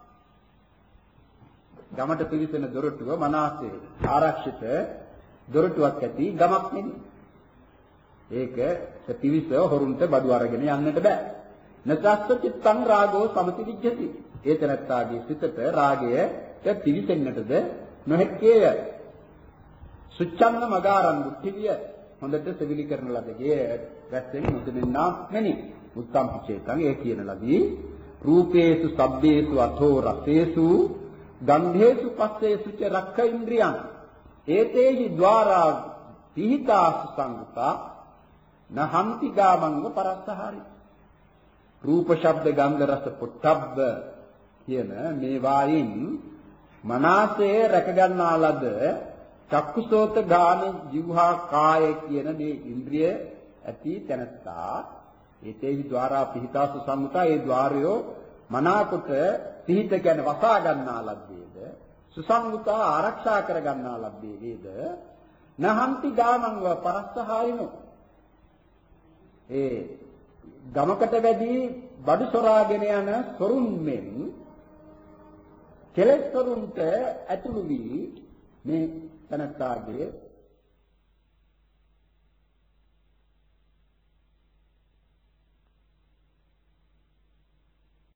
ගමට පිවිසෙන දොරටුව මනසේ ආරක්ෂිත දොරටුවක් ඇති ගමක් නෙමෙයි. ඒක පිවිස හොරුන්ට බඩු අරගෙන යන්නට බෑ. නතස්ස චිත්තං රාගෝ සමති විජ්ජති. ඒ තනත්තාගේ සිතට රාගයට පිවිසෙන්නටද නොහැක්කේය. සුච්ඡන්න මගාරං මුක්තිවිය. හොඳට සෙවිලි කරන ලදගේ රැස්යෙන් මුදෙන්නා මෙනි. උත්තම් පිචේතං ඒ කියන ලදී රූපේසු සබ්බේසු අතෝ රසේසු ගන්ධේසු පස්සේසු ච රක්ඛ ඉන්ද්‍රියං ඒතේහි ద్వාරා පිහිතාසු සංගතා නහන්ති ගාමංග පරස්සහරි. රූප ශබ්ද ගන්ධ රස පොට්ටබ්බ කියන මේ වායින් මනසේ රැක ගන්නා ලද චක්කුසෝත ගාන જીවහා කාය කියන මේ ඉන්ද්‍රිය ඇති තැනත්තා ඒතේහි ద్వාරා පිහිතාසු සංගතා ඒ ద్వාරයෝ මනාකොට පිහිට ගැන වසා ගන්නා ලද්දේද සුසංගතා ආරක්ෂා කර ගන්නා ලද්දේ වේද නහන්ති ගාමං ව පරස්සහායිනෝ ඒ ගමකට වැඩි බඩු සොරාගෙන යන සොරුන් මෙන් කෙලෙස් සොරුන්ට ඇතුළු වී මේ තනත්තාගේ